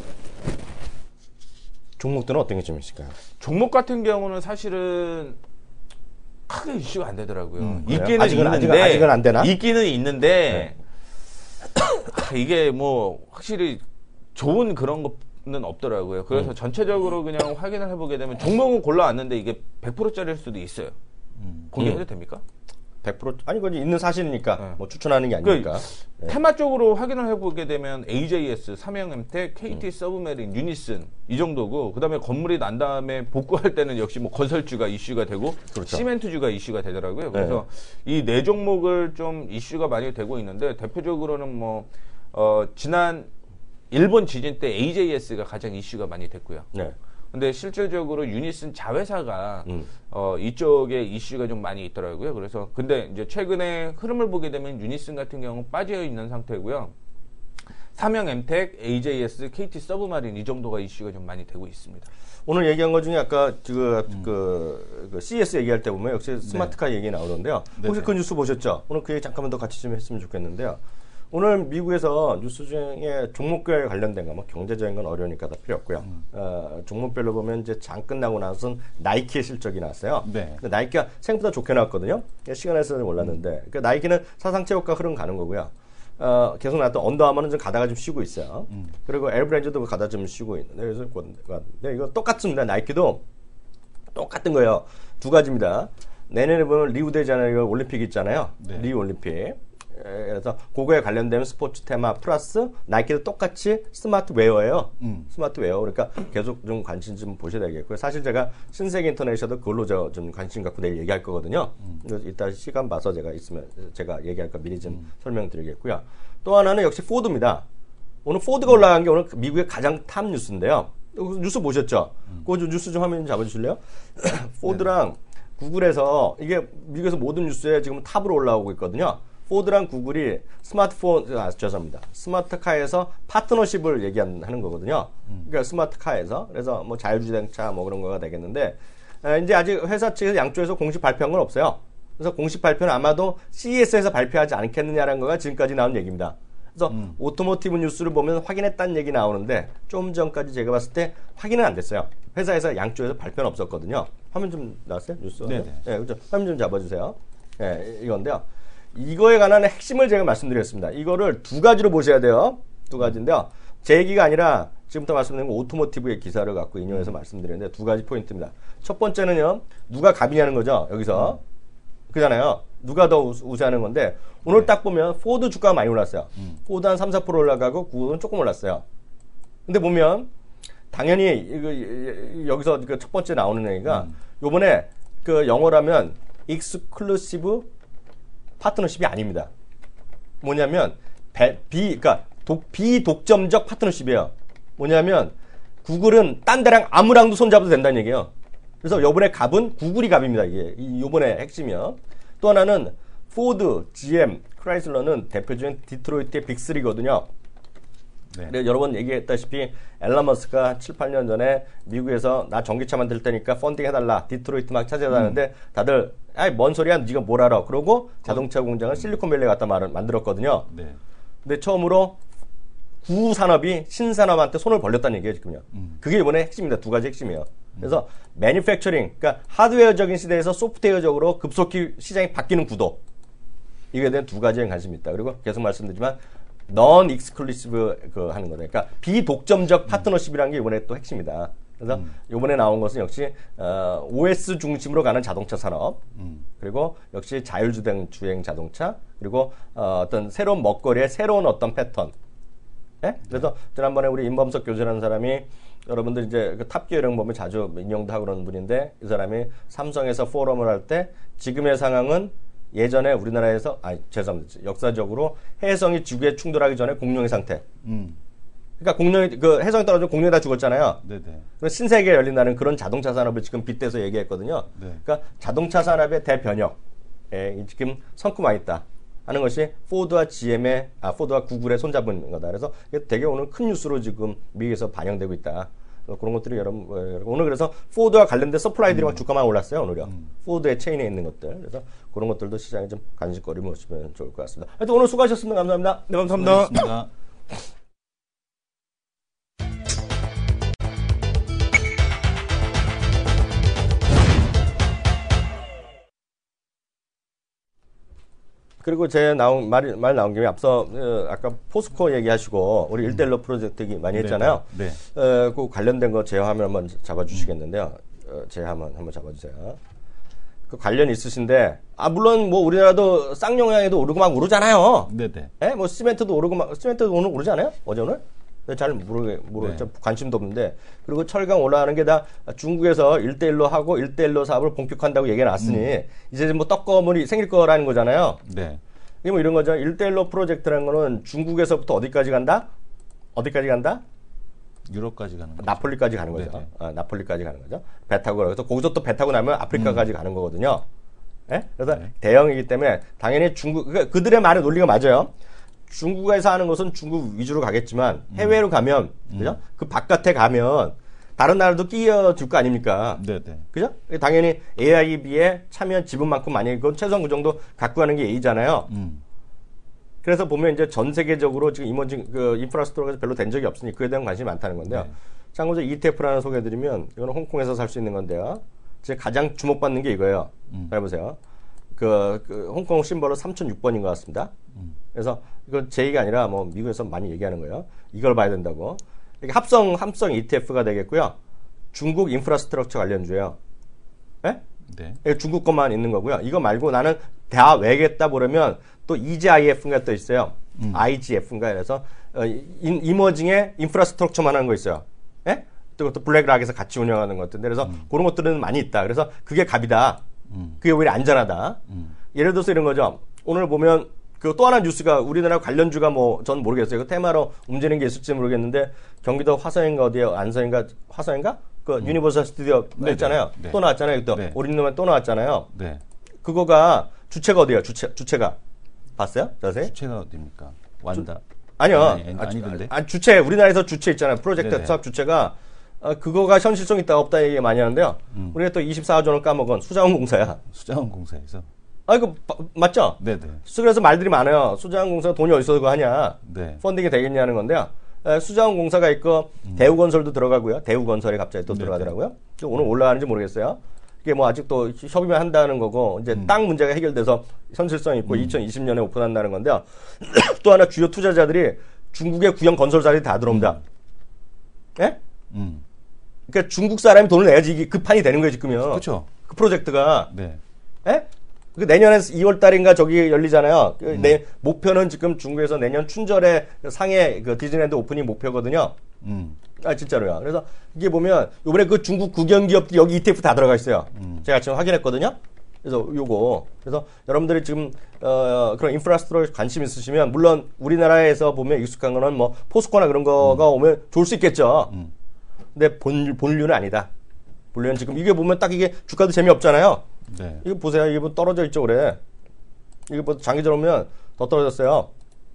[SPEAKER 1] 종목들은 어떤 게 좀 있을까요?
[SPEAKER 3] 종목 같은 경우는 사실은 크게 이슈가 안 되더라고요.
[SPEAKER 1] 음,
[SPEAKER 3] 있기는
[SPEAKER 1] 아직은,
[SPEAKER 3] 있는데
[SPEAKER 1] 아직은, 아직은 안 되나?
[SPEAKER 3] 있기는 있는데 네. 이게 뭐 확실히 좋은 그런 거는 없더라고요. 그래서 음. 전체적으로 그냥 확인을 해보게 되면 종목은 골라왔는데 이게 백 퍼센트짜리일 수도 있어요. 음. 공개해도 음. 됩니까?
[SPEAKER 1] 백 퍼센트 아니 그건 있는 사실이니까 네. 뭐 추천하는 게 아니니까.
[SPEAKER 3] 그, 네. 테마 쪽으로 확인을 해보게 되면 에이제이에스, 삼형엠텍, 케이티 음. 서브메린, 유니슨 이 정도고 그다음에 건물이 난 다음에 복구할 때는 역시 뭐 건설주가 이슈가 되고 그렇죠. 시멘트주가 이슈가 되더라고요. 그래서 네. 이 네 종목을 좀 이슈가 많이 되고 있는데 대표적으로는 뭐 어, 지난 일본 지진 때 에이제이에스가 가장 이슈가 많이 됐고요. 네. 근데 실질적으로 유니슨 자회사가 음. 어, 이쪽에 이슈가 좀 많이 있더라고요. 그래서 근데 이제 최근에 흐름을 보게 되면 유니슨 같은 경우 빠져 있는 상태고요. 삼형엠텍, 에이제이에스, 케이티 서브마린 이 정도가 이슈가 좀 많이 되고 있습니다.
[SPEAKER 1] 오늘 얘기한 것 중에 아까 그, 음. 그, 그 씨이에스 얘기할 때 보면 역시 스마트카 네. 얘기 나오는데요. 혹시 네네. 그 뉴스 보셨죠? 오늘 그 얘기 잠깐만 더 같이 좀 했으면 좋겠는데요. 오늘 미국에서 뉴스 중에 종목별 관련된 거, 뭐 경제적인 건 어려우니까 다 필요 없고요. 음. 어, 종목별로 보면 이제 장 끝나고 나서는 나이키의 실적이 나왔어요. 네. 근데 나이키가 생각보다 좋게 나왔거든요. 시간에서는 몰랐는데. 음. 그러니까 나이키는 사상체육과 흐름 가는 거고요. 어, 계속 나왔던 언더아머는 좀 가다가 좀 쉬고 있어요. 음. 그리고 엘브랜드도 가다 좀 쉬고 있는데, 그래서 이거 똑같습니다. 나이키도 똑같은 거예요. 두 가지입니다. 내년에 보면 리우데자네이루 올림픽 있잖아요.
[SPEAKER 2] 네.
[SPEAKER 1] 리우 올림픽. 그래서 그거에 관련된 스포츠 테마 플러스 나이키도 똑같이 스마트 웨어예요. 음. 스마트 웨어. 그러니까 계속 좀 관심 좀 보셔야 되겠고요. 사실 제가 신세계 인터넷에도 그걸로 저 좀 관심 갖고 내일 얘기할 거거든요. 음. 이따 시간 봐서 제가 있으면 제가 얘기할 거 미리 좀 음. 설명드리겠고요. 또 하나는 역시 포드입니다. 오늘 포드가 올라간 게 오늘 미국의 가장 탑 뉴스인데요. 뉴스 보셨죠? 음. 그 뉴스 좀 화면 잡아주실래요? 포드랑 네. 구글에서 이게 미국에서 모든 뉴스에 지금 탑으로 올라오고 있거든요. 포드랑 구글이 스마트폰, 아, 죄송합니다. 스마트카에서 파트너십을 얘기하는 거거든요. 음. 그러니까 스마트카에서. 그래서 뭐 자율주행차 뭐 그런 거가 되겠는데, 에, 이제 아직 회사 측에서 양쪽에서 공식 발표한 건 없어요. 그래서 공식 발표는 아마도 씨이에스에서 발표하지 않겠느냐라는 거가 지금까지 나온 얘기입니다. 그래서 음. 오토모티브 뉴스를 보면 확인했다는 얘기 나오는데, 좀 전까지 제가 봤을 때 확인은 안 됐어요. 회사에서 양쪽에서 발표는 없었거든요. 화면 좀 나왔어요? 뉴스?
[SPEAKER 2] 네네.
[SPEAKER 1] 네, 그렇죠. 화면 좀 잡아주세요. 네, 이건데요. 이거에 관한 핵심을 제가 말씀드렸습니다. 이거를 두 가지로 보셔야 돼요. 두 가지인데요. 제 얘기가 아니라 지금부터 말씀드린 거 오토모티브의 기사를 갖고 인용해서 음. 말씀드렸는데 두 가지 포인트입니다. 첫 번째는요. 누가 갑이냐는 거죠. 여기서. 음. 그잖아요. 누가 더 우세하는 건데 오늘 네. 딱 보면 포드 주가가 많이 올랐어요. 음. 포드 한 삼, 사 퍼센트 올라가고 구글은 조금 올랐어요. 근데 보면 당연히 이거 여기서 그 첫 번째 나오는 얘기가 음. 요번에 그 영어라면 익스클루시브 파트너십이 아닙니다. 뭐냐면 비 그러니까 독, 비독점적 파트너십이에요. 뭐냐면 구글은 딴 데랑 아무랑도 손잡아도 된다는 얘기예요. 그래서 요번에 갑은 구글이 갑입니다. 이게 요번에 핵심이요. 또 하나는 포드, 지엠, 크라이슬러는 대표적인 디트로이트의 빅쓰리거든요. 네. 여러 번 얘기했다시피 앨런 머스크가 칠, 팔 년 전에 미국에서 나 전기차 만들 테니까 펀딩 해달라. 디트로이트 막 찾아다니는데 음. 다들 아이 뭔 소리야 네가 뭘 알아. 그러고 자동차 공장을 실리콘밸리에 갖다 만들었거든요. 네. 근데 처음으로 구산업이 신산업한테 손을 벌렸다는 얘기예요. 지금요. 음. 그게 이번에 핵심입니다. 두 가지 핵심이에요. 그래서 음. 매니팩처링, 그러니까 하드웨어적인 시대에서 소프트웨어적으로 급속히 시장이 바뀌는 구도. 이거에 대한 두 가지에 관심이 있다. 그리고 계속 말씀드리지만 non exclusive 그 하는 거다. 그러니까 비독점적 파트너십이라는 게 이번에 또 핵심이다. 그래서 음. 이번에 나온 것은 역시 어, 오에스 중심으로 가는 자동차 산업, 음. 그리고 역시 자율주행 주행 자동차, 그리고 어, 어떤 새로운 먹거리의 새로운 어떤 패턴. 네? 그래서 지난번에 우리 임범석 교수라는 사람이 여러분들 이제 그 탑기어 이런 거 보면 자주 인용도 하고 그러는 분인데 이 사람이 삼성에서 포럼을 할 때 지금의 상황은 예전에 우리나라에서 아 죄송합니다. 역사적으로 해성이 지구에 충돌하기 전에 공룡의 상태. 음. 그러니까 공룡이 그 해성이 떨어져 공룡이 다 죽었잖아요. 네네. 신세계에 열린다는 그런 자동차 산업을 지금 빗대서 얘기했거든요. 네. 그러니까 자동차 산업의 대변혁에 지금 성큼 와 있다 하는 것이 포드와 지엠의 아 포드와 구글의 손잡은 거다. 그래서 되게 오늘 큰 뉴스로 지금 미국에서 반영되고 있다. 그런 것들이 여러분 오늘 그래서 포드와 관련된 서플라이들이 막 음. 주가만 올랐어요 오늘요. 음. 포드의 체인에 있는 것들. 그래서 그런 것들도 시장에 좀 관심거리 모시면 좋을 것 같습니다. 하여튼 오늘 수고하셨습니다. 감사합니다.
[SPEAKER 2] 네, 감사합니다. 수고하셨습니다.
[SPEAKER 1] 그리고 제 나온 말, 말 나온 김에 앞서 어, 아까 포스코 얘기하시고 우리 일 대 일로 프로젝트 얘기 많이 했잖아요. 네, 네. 어, 그 관련된 거 제 화면 한번 잡아주시겠는데요. 어, 제 화면 한번 잡아주세요. 그 관련 있으신데 아 물론 뭐 우리나라도 쌍용양에도 오르고 막 오르잖아요. 네네. 예? 뭐 시멘트도 오르고 막 시멘트도 오늘 오르지 않아요? 어제 오늘? 잘 모르게 모르겠죠. 네. 관심도 없는데 그리고 철강 올라가는 게 다 중국에서 일 대 일로 하고 일 대 일로 사업을 본격화한다고 얘기해 놨으니 음. 이제 뭐 떡거물이 생길 거라는 거잖아요. 네. 이게 뭐 이런 거죠. 일 대 일로 프로젝트라는 거는 중국에서부터 어디까지 간다? 어디까지 간다?
[SPEAKER 2] 유럽까지 가는 거죠.
[SPEAKER 1] 나폴리까지 가는 거죠. 아, 나폴리까지 가는 거죠. 배 타고 그래서 거기서 또 배 타고 나면 아프리카까지 음. 가는 거거든요. 네? 그래서 네. 대형이기 때문에 당연히 중국 그러니까 그들의 말의 논리가 맞아요. 중국에서 하는 것은 중국 위주로 가겠지만 해외로 음. 가면 그죠? 음. 그 바깥에 가면 다른 나라도 끼어줄 거 아닙니까? 네네. 그죠? 당연히 에이아이비에 참여 지분만큼 많이 그건 최소한 그 정도 갖고 가는 게 A잖아요. 음. 그래서 보면 이제 전 세계적으로 지금 이머징 그 인프라스트럭처가 별로 된 적이 없으니 그에 대한 관심이 많다는 건데요. 네. 참고로 이티에프라는 소개해드리면 이거는 홍콩에서 살 수 있는 건데요. 제가 가장 주목받는 게 이거예요. 음. 잘 보세요. 그, 그 홍콩 심벌로 삼천육 번인 것 같습니다. 음. 그래서 이건 제 얘기가 아니라 뭐 미국에서 많이 얘기하는 거예요. 이걸 봐야 된다고. 이게 합성 합성 이티에프가 되겠고요. 중국 인프라스트럭처 관련주예요. 예?
[SPEAKER 2] 네.
[SPEAKER 1] 중국 것만 있는 거고요. 이거 말고 나는 다 외겠다 보려면 또 이지아이에프인가 또 있어요. 음. 아이지에프인가 그래서 어, 인, 이머징의 인프라스트럭처만 하는 거 있어요. 예? 또, 또 블랙락에서 같이 운영하는 것들. 그래서 음. 그런 것들은 많이 있다. 그래서 그게 갑이다. 음. 그게 오히려 안전하다. 음. 예를 들어서 이런 거죠. 오늘 보면 그 또 하나 뉴스가 우리나라 관련주가 뭐 전 모르겠어요. 그 테마로 움직이는 게 있을지 모르겠는데 경기도 화성인가 어디에 안성인가 화성인가 그 음. 유니버설 스튜디오 했잖아요.
[SPEAKER 2] 네.
[SPEAKER 1] 또 나왔잖아요. 또
[SPEAKER 2] 네.
[SPEAKER 1] 오리님만 또 나왔잖아요.
[SPEAKER 2] 네.
[SPEAKER 1] 그거가 주체가 어디예요? 주체 주체가 봤어요? 자세히?
[SPEAKER 2] 주체가 어디입니까? 완다.
[SPEAKER 1] 주, 아니요.
[SPEAKER 2] 아니, 아니, 아니던데.
[SPEAKER 1] 아, 주체 우리나라에서 주체 있잖아요. 프로젝트 사업 주체가 어, 그거가 현실성 있다 없다 얘기 많이 하는데요. 음. 우리가 또 이십사조 원을 까먹은 수자원공사야.
[SPEAKER 2] 수자원공사에서.
[SPEAKER 1] 아, 이거 맞죠?
[SPEAKER 2] 네네.
[SPEAKER 1] 그래서 말들이 많아요. 수자원공사가 돈이 어디서 그거 하냐?
[SPEAKER 2] 네.
[SPEAKER 1] 펀딩이 되겠냐는 건데요. 에, 수자원공사가 있고 음. 대우건설도 들어가고요. 대우건설이 갑자기 또 네네. 들어가더라고요. 오늘 올라가는지 모르겠어요. 이게 뭐 아직 또 협의만 한다는 거고 이제 음. 땅 문제가 해결돼서 현실성 있고 음. 이천이십 년에 오픈한다는 건데요. 또 하나 주요 투자자들이 중국의 구형 건설사들이 다 들어옵니다. 음. 예? 음. 그러니까 중국 사람이 돈을 내야지 이게 급판이 되는 거예요 지금요.
[SPEAKER 2] 그렇죠.
[SPEAKER 1] 그 프로젝트가.
[SPEAKER 2] 네.
[SPEAKER 1] 예? 그 내년에 이월 달인가 저기 열리잖아요. 그 음. 내 목표는 지금 중국에서 내년 춘절에 상해 그 디즈니랜드 오프닝 목표거든요. 음. 아 진짜로요. 그래서 이게 보면 이번에 그 중국 국영 기업들이 여기 이티에프 다 들어가 있어요. 음. 제가 지금 확인했거든요. 그래서 요거 그래서 여러분들이 지금 어 그런 인프라스트럭처에 관심 있으시면 물론 우리나라에서 보면 익숙한 거는 뭐 포스코나 그런 거가 음. 오면 좋을 수 있겠죠. 음. 근데 본 본류는 아니다. 본류는 지금 이게 보면 딱 이게 주가도 재미없잖아요. 네. 이거 보세요. 이게 뭐 떨어져 있죠, 그래. 이게 뭐 장기적으로 보면 더 떨어졌어요.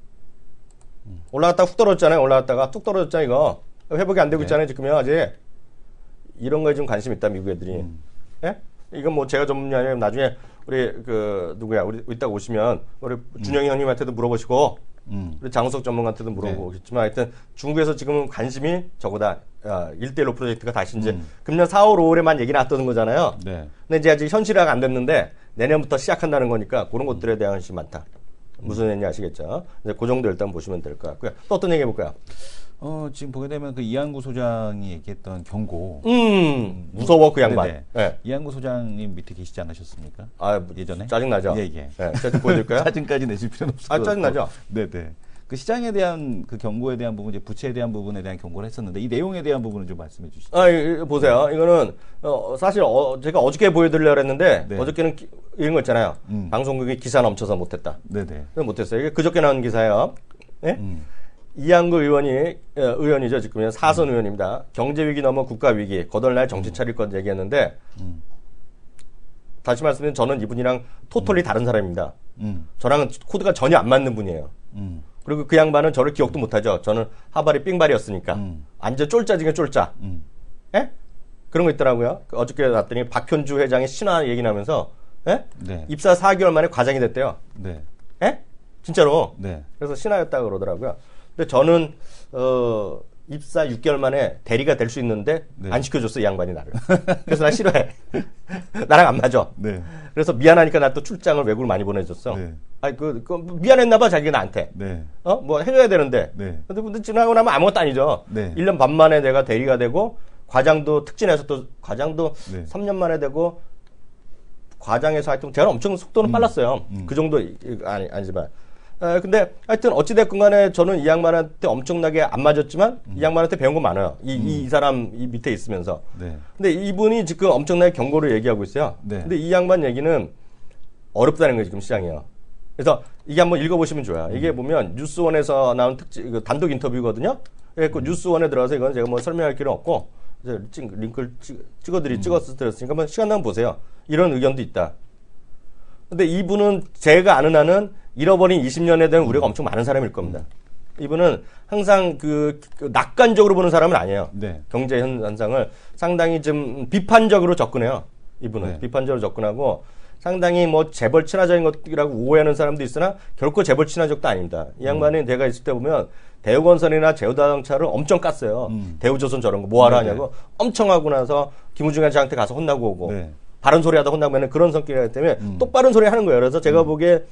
[SPEAKER 1] 음. 올라갔다가 훅 떨어졌잖아요. 올라갔다가 뚝 떨어졌잖아요, 이거. 회복이 안 되고 네. 있잖아요, 지금요, 아직. 이런 거에 좀 관심 있다, 미국 애들이. 음. 예? 이건 뭐 제가 전문이 아니라 나중에 우리 그 누구야, 우리 이따가 오시면 우리 준영이 음. 형님한테도 물어보시고, 음. 우리 장우석 전문가한테도 물어보겠지만 네. 하여튼 중국에서 지금은 관심이 저거다. 아, 일 대 일로 프로젝트가 다시 이제 음. 금년 사월, 오월에만 얘기 나왔던 거잖아요. 네. 근데 이제 아직 현실화가 안 됐는데 내년부터 시작한다는 거니까 그런 것들에 대한 관심이 많다. 무슨 얘기인지 아시겠죠? 이제 그 정도 일단 보시면 될 것 같고요. 또 어떤 얘기 해볼까요?
[SPEAKER 2] 어, 지금 보게 되면 그 이한구 소장이 얘기했던 경고.
[SPEAKER 1] 음, 무서워, 그 양반. 네.
[SPEAKER 2] 이한구 소장님 밑에 계시지 않으셨습니까?
[SPEAKER 1] 아, 예전에? 짜증나죠?
[SPEAKER 2] 예, 예.
[SPEAKER 1] 네, 짜증 보여줄까요?
[SPEAKER 2] 짜증까지 내실 필요는 없어요.
[SPEAKER 1] 아, 짜증나죠?
[SPEAKER 2] 네네. 그 시장에 대한 그 경고에 대한 부분, 이제 부채에 대한 부분에 대한 경고를 했었는데 이 내용에 대한 부분은 좀 말씀해 주시죠.
[SPEAKER 1] 아, 이, 보세요. 이거는 어, 사실 어, 제가 어저께 보여드리려고 했는데 네. 어저께는 기, 이런 거 있잖아요. 음. 방송국이 기사 넘쳐서 못했다. 네네. 못했어요. 이게 그저께 나온 기사예요. 네? 음. 이한구 의원이 어, 의원이죠. 지금 사선 음. 의원입니다. 경제 위기 넘어 국가 위기, 거덜날 정치 차릴 것 얘기했는데 음. 다시 말씀드리면 저는 이분이랑 토털리 음. 다른 사람입니다. 음. 저랑은 코드가 전혀 안 맞는 분이에요. 음. 그리고 그 양반은 저를 기억도 못하죠. 저는 하발이 삥발이었으니까. 음. 완전 쫄자 중에 쫄자. 음. 예? 그런 거 있더라고요. 어저께 났더니 박현주 회장이 신화 얘기 나면서 예? 네. 입사 사 개월 만에 과장이 됐대요. 네. 예? 진짜로. 네. 그래서 신화였다고 그러더라고요. 근데 저는 어, 입사 육 개월 만에 대리가 될 수 있는데 네. 안 시켜줬어, 이 양반이 나를. 그래서 나 싫어해. 나랑 안 맞아. 네. 그래서 미안하니까 나 또 출장을 외국을 많이 보내줬어. 네. 아니, 그, 그 미안했나봐, 자기가 나한테. 네. 어? 뭐 해줘야 되는데. 네. 근데, 근데 지나고 나면 아무것도 아니죠. 네. 일 년 반 만에 내가 대리가 되고, 과장도 특진해서 또, 과장도 네. 삼 년 만에 되고, 과장에서 하여튼 제가 엄청 속도는 음. 빨랐어요. 음. 그 정도, 아니, 아니지만. 에, 근데 하여튼 어찌됐건 간에 저는 이 양반한테 엄청나게 안 맞았지만 음. 이 양반한테 배운 거 많아요. 이, 음. 이 사람 이 밑에 있으면서. 네. 근데 이분이 지금 엄청나게 경고를 얘기하고 있어요. 네. 근데 이 양반 얘기는 어렵다는 거예요, 지금 시장이요. 그래서 이게 한번 읽어보시면 좋아요. 음. 이게 보면 뉴스원에서 나온 특집, 그 단독 인터뷰거든요. 그래서 음. 뉴스원에 들어가서 이건 제가 뭐 설명할 필요 없고, 이제 링크를 찍어드리, 음. 찍어서 드렸으니까 한번 시간 나면 보세요. 이런 의견도 있다. 근데 이분은 제가 아는 한은 잃어버린 이십 년에 대한 우려가 엄청 많은 사람일 겁니다. 이분은 항상 그, 그 낙관적으로 보는 사람은 아니에요. 네. 경제 현상을 상당히 좀 비판적으로 접근해요. 이분은 네. 비판적으로 접근하고 상당히 뭐 재벌 친화적인 것이라고 오해하는 사람도 있으나 결코 재벌 친화적도 아닙니다. 이 양반이 음. 내가 있을 때 보면 대우건설이나 제우자동차를 엄청 깠어요. 음. 대우조선 저런 거 뭐하러 네네. 하냐고 엄청 하고 나서 김우중 회장한테 가서 혼나고 오고 네. 바른 소리 하다 혼나면 그런 성격이기 때문에 음. 똑바른 소리 하는 거예요. 그래서 제가 음. 보기에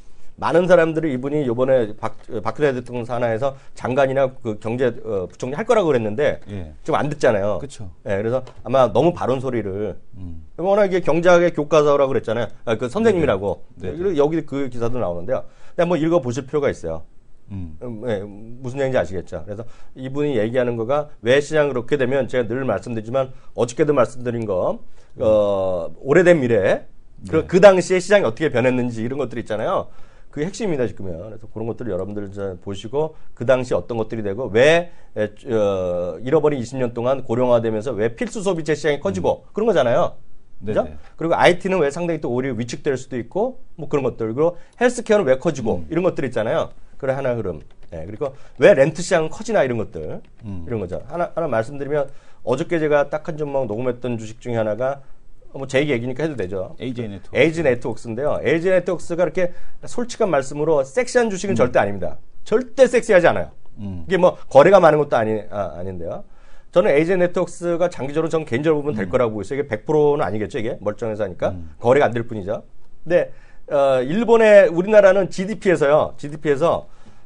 [SPEAKER 1] 많은 사람들이 이분이 이번에 박, 박근혜 대통령 산하에서 장관이나 그 경제 어, 부총리 할 거라고 그랬는데 예. 지금 안 듣잖아요.
[SPEAKER 2] 그렇죠.
[SPEAKER 1] 예, 그래서 아마 너무 바른 소리를 음. 워낙 이게 경제학의 교과서라고 그랬잖아요. 아, 그 선생님이라고. 네. 네. 여기 그 기사도 나오는데요. 한번 읽어 보실 필요가 있어요. 음. 음, 네, 무슨 얘기인지 아시겠죠? 그래서 이분이 얘기하는 거가 왜 시장이 그렇게 되면 제가 늘 말씀드리지만 어저께도 말씀드린 거 어, 오래된 미래에 그, 네. 그 당시에 시장이 어떻게 변했는지 이런 것들 있잖아요. 그게 핵심입니다, 지금요. 그래서 그런 것들을 여러분들 이제 보시고 그 당시 어떤 것들이 되고 왜 에, 어, 잃어버린 이십 년 동안 고령화되면서 왜 필수 소비재 시장이 커지고 음. 그런 거잖아요. 그죠? 그리고 아이티는 왜 상당히 또 오히려 위축될 수도 있고 뭐 그런 것들. 그리고 헬스케어는 왜 커지고 음. 이런 것들 있잖아요. 그래 하나 흐름. 네, 그리고 왜 렌트 시장은 커지나 이런 것들. 음. 이런 거죠. 하나 하나 말씀드리면 어저께 제가 딱 한 점만 녹음했던 주식 중에 하나가 뭐 제 얘기니까 해도 되죠.
[SPEAKER 2] 에이제이 네트워크.
[SPEAKER 1] 에이지 네트워크스인데요. 에이지 네트워크스가 이렇게 솔직한 말씀으로 섹시한 주식은 음. 절대 아닙니다. 절대 섹시하지 않아요. 음. 이게 뭐 거래가 많은 것도 아니 아, 아닌데요. 저는 에이지 네트워크스가 장기적으로 전 개인적으로 보면 될 음. 거라고 보고 있어요. 이게 백 퍼센트는 아니겠죠, 이게 멀쩡해서 하니까 음. 거래가 안 될 뿐이죠. 근데 어, 일본의 우리나라는 지디피에서요, 지디피에서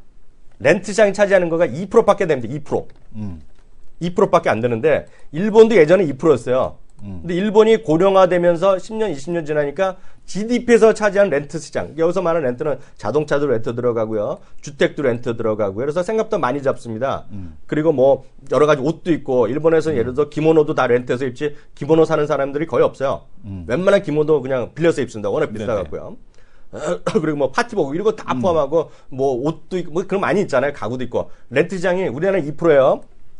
[SPEAKER 1] 렌트 시장이 차지하는 거가 이 퍼센트밖에 됩니다. 이 퍼센트. 음. 이 퍼센트밖에 안 되는데 일본도 예전에 이 퍼센트였어요. 음. 근데 일본이 고령화되면서 십 년, 이십 년 지나니까 지디피에서 차지하는 렌트 시장. 여기서 말하는 렌트는 자동차도 렌트 들어가고요. 주택도 렌트 들어가고요. 그래서 생각보다 많이 잡습니다. 음. 그리고 뭐 여러 가지 옷도 있고 일본에서는 음. 예를 들어 기모노도 다 렌트해서 입지 기모노 사는 사람들이 거의 없어요. 음. 웬만한 기모노 그냥 빌려서 입습니다. 워낙 비싸갖고요. 그리고 뭐 파티복 이런 거 다 음. 포함하고 뭐 옷도 있고 뭐 그런 많이 있잖아요. 가구도 있고. 렌트 시장이 우리나라는 이 퍼센트예요.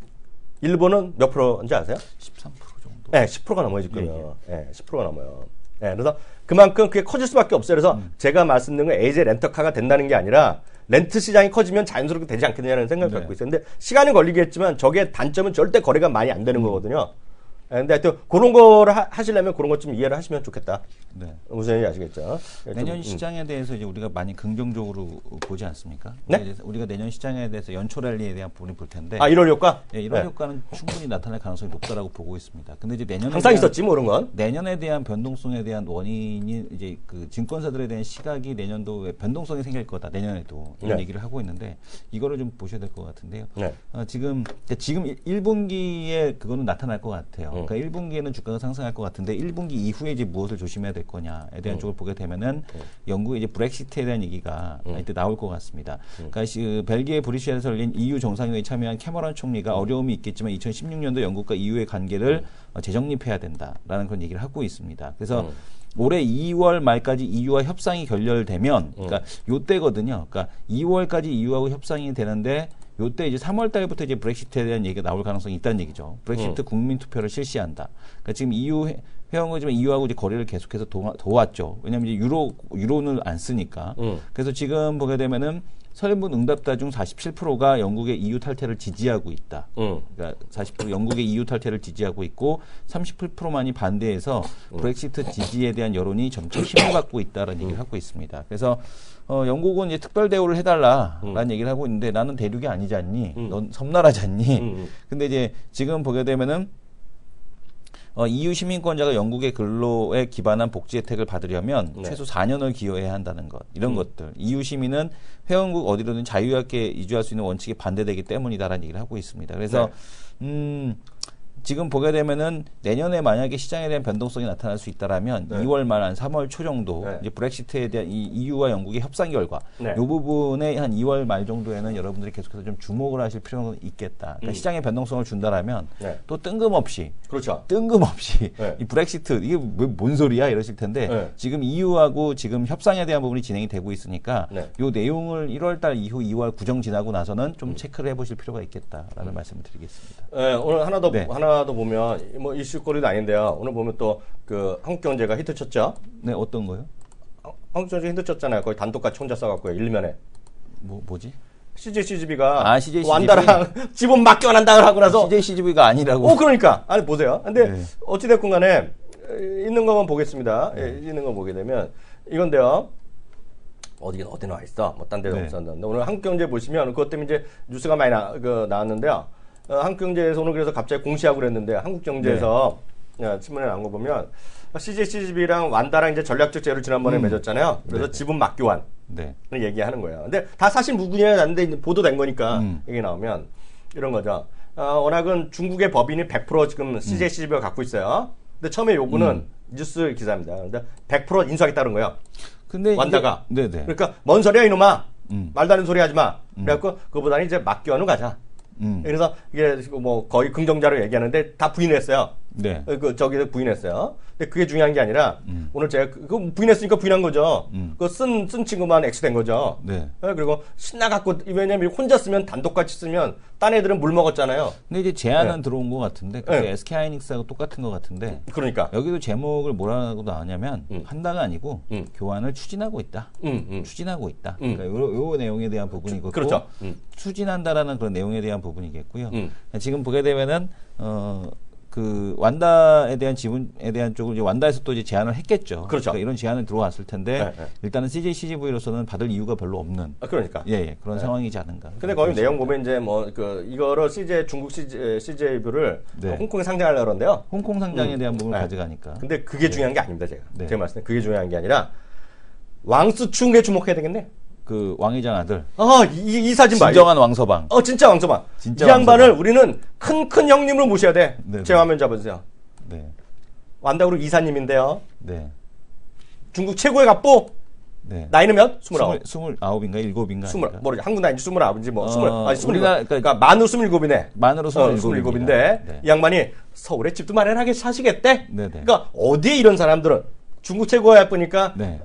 [SPEAKER 1] 일본은 몇 프로인지 아세요?
[SPEAKER 2] 십삼 퍼센트.
[SPEAKER 1] 네, 십 퍼센트가 넘어요, 지금요. 예, 예. 네, 십 퍼센트가 넘어요. 네, 그래서 그만큼 그게 커질 수밖에 없어요. 그래서 음. 제가 말씀드린 건 에이지 렌터카가 된다는 게 아니라 렌트 시장이 커지면 자연스럽게 되지 않겠느냐는 생각을 네. 갖고 있어요. 근데 시간은 걸리겠지만 저게 단점은 절대 거래가 많이 안 되는 음. 거거든요. 근데 하여튼 그런 거를 하, 하시려면 그런 것 좀 이해를 하시면 좋겠다. 네. 무슨 얘기인지 아시겠죠?
[SPEAKER 2] 내년
[SPEAKER 1] 좀,
[SPEAKER 2] 시장에
[SPEAKER 1] 음.
[SPEAKER 2] 대해서 이제 우리가 많이 긍정적으로 보지 않습니까?
[SPEAKER 1] 네?
[SPEAKER 2] 우리가 내년 시장에 대해서 연초 랠리에 대한 부분을 볼 텐데.
[SPEAKER 1] 아, 일월 효과?
[SPEAKER 2] 네, 일월 네. 효과는 충분히 나타날 가능성이 높다라고 보고 있습니다. 근데 이제 내년에
[SPEAKER 1] 항상 대한, 있었지, 뭐 그런 건.
[SPEAKER 2] 내년에 대한 변동성에 대한 원인이 이제 그 증권사들에 대한 시각이 내년도 변동성이 생길 거다. 내년에도 이런 네. 얘기를 하고 있는데 이거를 좀 보셔야 될 것 같은데요. 네. 어, 지금 지금 일 분기에 그거는 나타날 것 같아요. 음. 그러니까 일 분기에는 주가가 상승할 것 같은데 일 분기 이후에 이제 무엇을 조심해야 될 거냐에 대한 음. 쪽을 보게 되면은 음. 영국의 이제 브렉시트에 대한 얘기가 음. 이때 나올 것 같습니다. 음. 그러니까 그 벨기에 브뤼셀에서 열린 이유 정상회의에 참여한 캐머런 총리가 음. 어려움이 있겠지만 이천십육 년도 영국과 이유의 관계를 음. 재정립해야 된다라는 그런 얘기를 하고 있습니다. 그래서 음. 올해 이월 말까지 이유와 협상이 결렬되면, 그러니까 요때거든요. 그러니까 이월까지 이유하고 협상이 되는데 요때 이제 삼월 달부터 이제 브렉시트에 대한 얘기가 나올 가능성이 있다는 얘기죠. 브렉시트 음. 국민 투표를 실시한다. 그러니까 지금 이유 회원이지만 이유하고 이제 거래를 계속해서 도, 도왔죠. 왜냐하면 이제 유로 유로는 안 쓰니까. 음. 그래서 지금 보게 되면은 설문 응답자 중 사십칠 퍼센트가 영국의 이유 탈퇴를 지지하고 있다. 음. 그러니까 사십 퍼센트 영국의 이유 탈퇴를 지지하고 있고 삼십팔 퍼센트만이 반대해서 음. 브렉시트 지지에 대한 여론이 점차 힘을 받고 있다라는 얘기를 하고 있습니다. 그래서 어, 영국은 이제 특별 대우를 해달라라는 음. 얘기를 하고 있는데 나는 대륙이 아니지 않니? 음. 넌 섬나라지 않니? 음. 근데 이제 지금 보게 되면은 어, 이유 시민권자가 영국의 근로에 기반한 복지 혜택을 받으려면 네. 최소 사 년을 기여해야 한다는 것. 이런 음. 것들. 이유 시민은 회원국 어디로든 자유롭게 이주할 수 있는 원칙에 반대되기 때문이다라는 얘기를 하고 있습니다. 그래서 네. 음, 지금 보게 되면은 내년에 만약에 시장에 대한 변동성이 나타날 수 있다라면 네. 이월 말 한 삼월 초 정도 네. 이제 브렉시트에 대한 이 이유와 영국의 협상 결과 네. 이 부분에 한 이월 말 정도에는 여러분들이 계속해서 좀 주목을 하실 필요는 있겠다. 그러니까 음. 시장에 변동성을 준다라면 네. 또 뜬금없이
[SPEAKER 1] 그렇죠.
[SPEAKER 2] 뜬금없이
[SPEAKER 1] 네.
[SPEAKER 2] 이 브렉시트 이게 뭔 소리야 이러실 텐데 네. 지금 이유하고 지금 협상에 대한 부분이 진행이 되고 있으니까 네. 이 내용을 일월 달 이후 이월 구정 지나고 나서는 좀 음. 체크를 해보실 필요가 있겠다라는 음. 말씀을 드리겠습니다.
[SPEAKER 1] 네, 오늘 하나 더 네. 하나 도 보면 뭐 이슈거리도 아닌데요. 오늘 보면 또 그 한국경제가 히트 쳤죠.
[SPEAKER 2] 네, 어떤 거요?
[SPEAKER 1] 한국경제 히트 쳤잖아요. 거의 단독같이 혼자 써갖고요. 일면에.
[SPEAKER 2] 뭐 뭐지?
[SPEAKER 1] 씨제이씨지비가
[SPEAKER 2] 아, 씨제이씨지비.
[SPEAKER 1] 완다랑 지분 맡겨난다 하고 나서
[SPEAKER 2] 씨제이씨지비가 아니라고.
[SPEAKER 1] 오, 그러니까. 아니 보세요. 근데 네. 어찌 됐건 간에 있는 것만 보겠습니다. 네. 예, 있는 거 보게 되면 이건데요. 어디 어디 나와 있어? 뭐 딴 데도 없었는데 네. 오늘 한국경제 보시면 그것 때문에 이제 뉴스가 많이 나, 그, 나왔는데요. 어, 한국경제에서 오늘 그래서 갑자기 공시하고 그랬는데 한국경제에서 네. 신문에 나온 거 보면 씨제이씨지비랑 완다랑 이제 전략적 제휴를 지난번에 음. 맺었잖아요. 그래서 네네. 지분 맞교환
[SPEAKER 2] 네.
[SPEAKER 1] 얘기하는 거예요. 근데 다 사실 무근이야 났는데 보도된 거니까
[SPEAKER 2] 음.
[SPEAKER 1] 얘기 나오면 이런 거죠. 어, 워낙은 중국의 법인이 백 퍼센트 지금 씨제이 씨지비를 갖고 있어요. 근데 처음에 요구는 음. 뉴스 기사입니다. 근데 백 퍼센트 인수하겠다는 거예요.
[SPEAKER 2] 근데
[SPEAKER 1] 완다가.
[SPEAKER 2] 이게, 네네.
[SPEAKER 1] 그러니까 뭔 소리야 이놈아. 음. 말도 안 되는 소리 하지 마.
[SPEAKER 2] 음.
[SPEAKER 1] 그래갖고 그보다는 이제 막교환으로 가자.
[SPEAKER 2] 음.
[SPEAKER 1] 그래서 이게 뭐 거의 긍정자로 얘기하는데 다 부인했어요.
[SPEAKER 2] 네.
[SPEAKER 1] 그 저기 부인했어요. 근데 그게 중요한 게 아니라
[SPEAKER 2] 음.
[SPEAKER 1] 오늘 제가 그 부인했으니까 부인한 거죠.
[SPEAKER 2] 음.
[SPEAKER 1] 그 쓴 쓴 친구만 X된 거죠.
[SPEAKER 2] 네.
[SPEAKER 1] 그리고 신나갖고 왜냐면 혼자 쓰면 단독같이 쓰면 딴 애들은 물 먹었잖아요.
[SPEAKER 2] 근데 이제 제안은
[SPEAKER 1] 네.
[SPEAKER 2] 들어온 것 같은데 그때
[SPEAKER 1] 네.
[SPEAKER 2] 에스케이하이닉스하고 똑같은 것 같은데.
[SPEAKER 1] 그러니까
[SPEAKER 2] 여기도 제목을 뭐라고 나왔냐면
[SPEAKER 1] 음.
[SPEAKER 2] 한다가 아니고
[SPEAKER 1] 음.
[SPEAKER 2] 교환을 추진하고 있다.
[SPEAKER 1] 음, 음.
[SPEAKER 2] 추진하고 있다.
[SPEAKER 1] 음.
[SPEAKER 2] 그러니까 요, 요 내용에 대한 부분이고
[SPEAKER 1] 그렇죠. 음.
[SPEAKER 2] 추진한다라는 그런 내용에 대한 부분이겠고요.
[SPEAKER 1] 음.
[SPEAKER 2] 지금 보게 되면은 어. 그 완다에 대한 지분에 대한 쪽을 이제 완다에서 또 이제 제안을 했겠죠.
[SPEAKER 1] 그렇죠.
[SPEAKER 2] 그러니까 이런 제안을 들어왔을 텐데
[SPEAKER 1] 네, 네.
[SPEAKER 2] 일단은 씨제이 씨지브이로서는 받을 이유가 별로 없는.
[SPEAKER 1] 아, 그러니까.
[SPEAKER 2] 예, 예 그런
[SPEAKER 1] 네.
[SPEAKER 2] 상황이지 않은가.
[SPEAKER 1] 근데 거기 내용 보면 이제 뭐 그 이거를 씨제이 중국 씨제이 씨제이부를
[SPEAKER 2] 네.
[SPEAKER 1] 홍콩에 상장하려고 그러는데요.
[SPEAKER 2] 홍콩 상장에
[SPEAKER 1] 음.
[SPEAKER 2] 대한 부분을
[SPEAKER 1] 네.
[SPEAKER 2] 가져가니까.
[SPEAKER 1] 근데 그게 중요한 게 아닙니다, 제가.
[SPEAKER 2] 네.
[SPEAKER 1] 제가 말씀드린 그게 중요한 게 아니라 왕스충에 주목해야 되겠네.
[SPEAKER 2] 그 왕회장 아들.
[SPEAKER 1] 아, 이, 이 사진 봐.
[SPEAKER 2] 진정한 왕서방.
[SPEAKER 1] 어, 진짜 왕서방.
[SPEAKER 2] 진짜
[SPEAKER 1] 이 양반을
[SPEAKER 2] 왕서방.
[SPEAKER 1] 우리는 큰 큰 형님으로 모셔야 돼.
[SPEAKER 2] 네,
[SPEAKER 1] 제
[SPEAKER 2] 네.
[SPEAKER 1] 화면 잡아주세요.
[SPEAKER 2] 네.
[SPEAKER 1] 완다그룹 이사님인데요.
[SPEAKER 2] 네.
[SPEAKER 1] 중국 최고의 갑부.
[SPEAKER 2] 네.
[SPEAKER 1] 나이는 몇? 스물아홉.
[SPEAKER 2] 스물아홉인가 일곱인가.
[SPEAKER 1] 스물, 모르죠. 한국 나이인지 스물아홉인지 뭐,
[SPEAKER 2] 어,
[SPEAKER 1] 스물, 아니, 스물일곱.
[SPEAKER 2] 우리나라,
[SPEAKER 1] 그러니까,
[SPEAKER 2] 그러니까
[SPEAKER 1] 만으로 스물일곱이네.
[SPEAKER 2] 만으로 스물일곱입니다.
[SPEAKER 1] 어, 스물일곱인데,
[SPEAKER 2] 네.
[SPEAKER 1] 이 양반이 서울에 집도 마련하게 사시겠대?
[SPEAKER 2] 네네.
[SPEAKER 1] 그러니까, 어디에 이런 사람들은, 중국 최고야 보니까,
[SPEAKER 2] 네.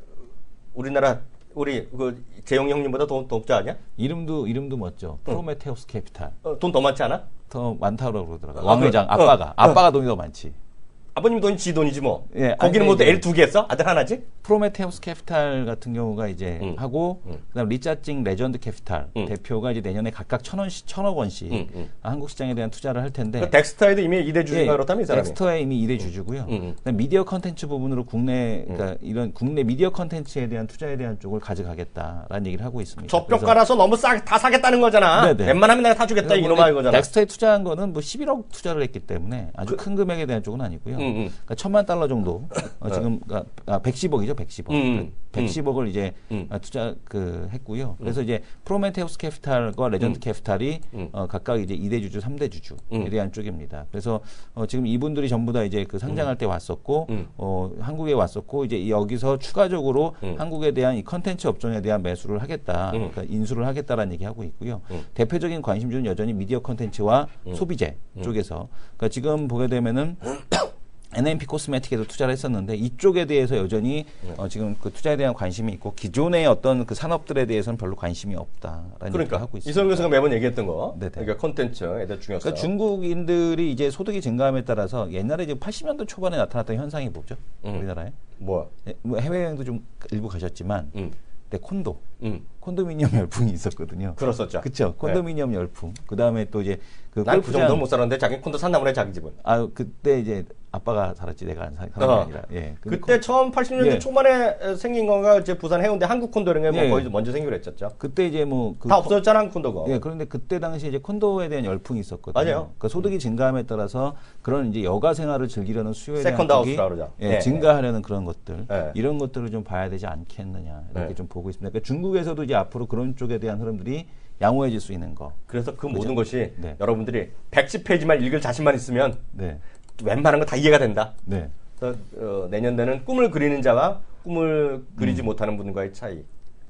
[SPEAKER 1] 우리나라, 우리, 그, 재용 형님보다 돈, 돈 없지 않냐?
[SPEAKER 2] 이름도 이름도 멋져. 프로메테우스 캐피탈.
[SPEAKER 1] 어, 돈 더 많지 않아?
[SPEAKER 2] 더 많다고 그러더라고요.
[SPEAKER 1] 어,
[SPEAKER 2] 왕회장
[SPEAKER 1] 그래.
[SPEAKER 2] 아빠가
[SPEAKER 1] 어,
[SPEAKER 2] 아빠가 돈이 더 많지.
[SPEAKER 1] 아버님 돈이 지 돈이지 뭐.
[SPEAKER 2] 예,
[SPEAKER 1] 거기는
[SPEAKER 2] 아니,
[SPEAKER 1] 뭐
[SPEAKER 2] 이제-
[SPEAKER 1] 애 두 개 했어? 아들 하나지?
[SPEAKER 2] 프로메테우스 캐피탈 같은 경우가 이제
[SPEAKER 1] 음.
[SPEAKER 2] 하고
[SPEAKER 1] 음.
[SPEAKER 2] 그다음 리짜찡 레전드 캐피탈
[SPEAKER 1] 음.
[SPEAKER 2] 대표가 이제 내년에 각각 천 원씩 천억 원씩
[SPEAKER 1] 음, 음.
[SPEAKER 2] 한국 시장에 대한 투자를 할 텐데
[SPEAKER 1] 그 덱스터에도 이미 이 대 주주가
[SPEAKER 2] 예,
[SPEAKER 1] 그렇다면 이 사람이.
[SPEAKER 2] 덱스터에 이미 이 대 주주고요.
[SPEAKER 1] 음, 음.
[SPEAKER 2] 그다음 미디어 컨텐츠 부분으로 국내 그러니까 이런 국내 미디어 컨텐츠에 대한 투자에 대한 쪽을 가져가겠다라는 얘기를 하고 있습니다.
[SPEAKER 1] 저평가라서 너무 싸, 다 사겠다는 거잖아.
[SPEAKER 2] 네네.
[SPEAKER 1] 웬만하면 내가 사주겠다
[SPEAKER 2] 그래서
[SPEAKER 1] 이놈아 이거잖아.
[SPEAKER 2] 덱스터에 투자한 거는 뭐 십일억 투자를 했기 때문에 아주 큰 금액에 대한 쪽은 아니고요.
[SPEAKER 1] 음, 음.
[SPEAKER 2] 그러니까 천만 달러 정도 어, 지금 그러니까 아, 백십억이죠, 백십억.
[SPEAKER 1] 음,
[SPEAKER 2] 백십억을 이제
[SPEAKER 1] 음.
[SPEAKER 2] 아, 투자 그 했고요. 그래서 이제 프로메테우스 캐피탈과 레전드
[SPEAKER 1] 음.
[SPEAKER 2] 캐피탈이
[SPEAKER 1] 음.
[SPEAKER 2] 어, 각각 이제 이 대 주주, 삼 대 주주에
[SPEAKER 1] 음.
[SPEAKER 2] 대한 쪽입니다. 그래서 어, 지금 이분들이 전부 다 이제 그 상장할 때 왔었고
[SPEAKER 1] 음.
[SPEAKER 2] 어, 한국에 왔었고 이제 여기서 추가적으로
[SPEAKER 1] 음.
[SPEAKER 2] 한국에 대한 이 컨텐츠 업종에 대한 매수를 하겠다,
[SPEAKER 1] 음.
[SPEAKER 2] 그러니까 인수를 하겠다라는 얘기 하고 있고요.
[SPEAKER 1] 음.
[SPEAKER 2] 대표적인 관심주는 여전히 미디어 컨텐츠와 소비재 쪽에서. 그러니까 지금 보게 되면은 엔엠피 코스메틱에도 투자를 했었는데 이쪽에 대해서 여전히 어, 지금 그 투자에 대한 관심이 있고 기존의 어떤 그 산업들에 대해서는 별로 관심이 없다라는 얘기를
[SPEAKER 1] 그러니까
[SPEAKER 2] 하고 있습니다.
[SPEAKER 1] 이성 교수가 매번 얘기했던 거.
[SPEAKER 2] 네네.
[SPEAKER 1] 그러니까 콘텐츠에 대한 중요성.
[SPEAKER 2] 그러니까 중국인들이 이제 소득이 증가함에 따라서 옛날에 이제 팔십 년도 초반에 나타났던 현상이 뭐죠?
[SPEAKER 1] 음.
[SPEAKER 2] 우리나라에
[SPEAKER 1] 뭐?
[SPEAKER 2] 예, 뭐 해외여행도 좀 일부 가셨지만
[SPEAKER 1] 음.
[SPEAKER 2] 네, 콘도,
[SPEAKER 1] 음.
[SPEAKER 2] 콘도미니엄 열풍이 있었거든요.
[SPEAKER 1] 그렇었죠.
[SPEAKER 2] 그렇죠. 콘도미니엄 열풍. 그 다음에 또 이제 그
[SPEAKER 1] 난 그
[SPEAKER 2] 골프장.
[SPEAKER 1] 정도는 못 살았는데 자기 콘도 샀나 보네 자기 집은.
[SPEAKER 2] 아 그때 이제 아빠가 살았지 내가 안 사- 사는 게
[SPEAKER 1] 어.
[SPEAKER 2] 아니라. 예. 근데
[SPEAKER 1] 그때 처음 팔십 년대
[SPEAKER 2] 예.
[SPEAKER 1] 초반에 생긴 건가 이제 부산 해운대 한국 콘도 이런 게 뭐
[SPEAKER 2] 예.
[SPEAKER 1] 거의 먼저 생기고 그랬었죠.
[SPEAKER 2] 그때 이제 뭐 그
[SPEAKER 1] 다 없어졌잖아 한국 콘도가.
[SPEAKER 2] 예, 그런데 그때 당시 이제 콘도에 대한 열풍이 있었거든요.
[SPEAKER 1] 맞아요.
[SPEAKER 2] 그러니까 소득이 증가함에 따라서 그런 이제 여가 생활을 즐기려는 수요에 대한
[SPEAKER 1] 세컨드
[SPEAKER 2] 쪽이
[SPEAKER 1] 하우스라 그러죠.
[SPEAKER 2] 예,
[SPEAKER 1] 예,
[SPEAKER 2] 증가하려는 그런 것들
[SPEAKER 1] 예.
[SPEAKER 2] 이런 것들을 좀 봐야 되지 않겠느냐 이렇게
[SPEAKER 1] 예.
[SPEAKER 2] 좀 보고 있습니다. 그러니까 중국에서도 이제 앞으로 그런 쪽에 대한 흐름들이 양호해질 수 있는 거.
[SPEAKER 1] 그래서 그 모든 것이
[SPEAKER 2] 네.
[SPEAKER 1] 여러분들이 백십 페이지만 읽을 자신만 있으면
[SPEAKER 2] 네,
[SPEAKER 1] 웬만한 거 다 이해가 된다.
[SPEAKER 2] 네,
[SPEAKER 1] 그래서 어, 내년에는 꿈을 그리는 자와 꿈을 그리지 못하는 분과의 차이.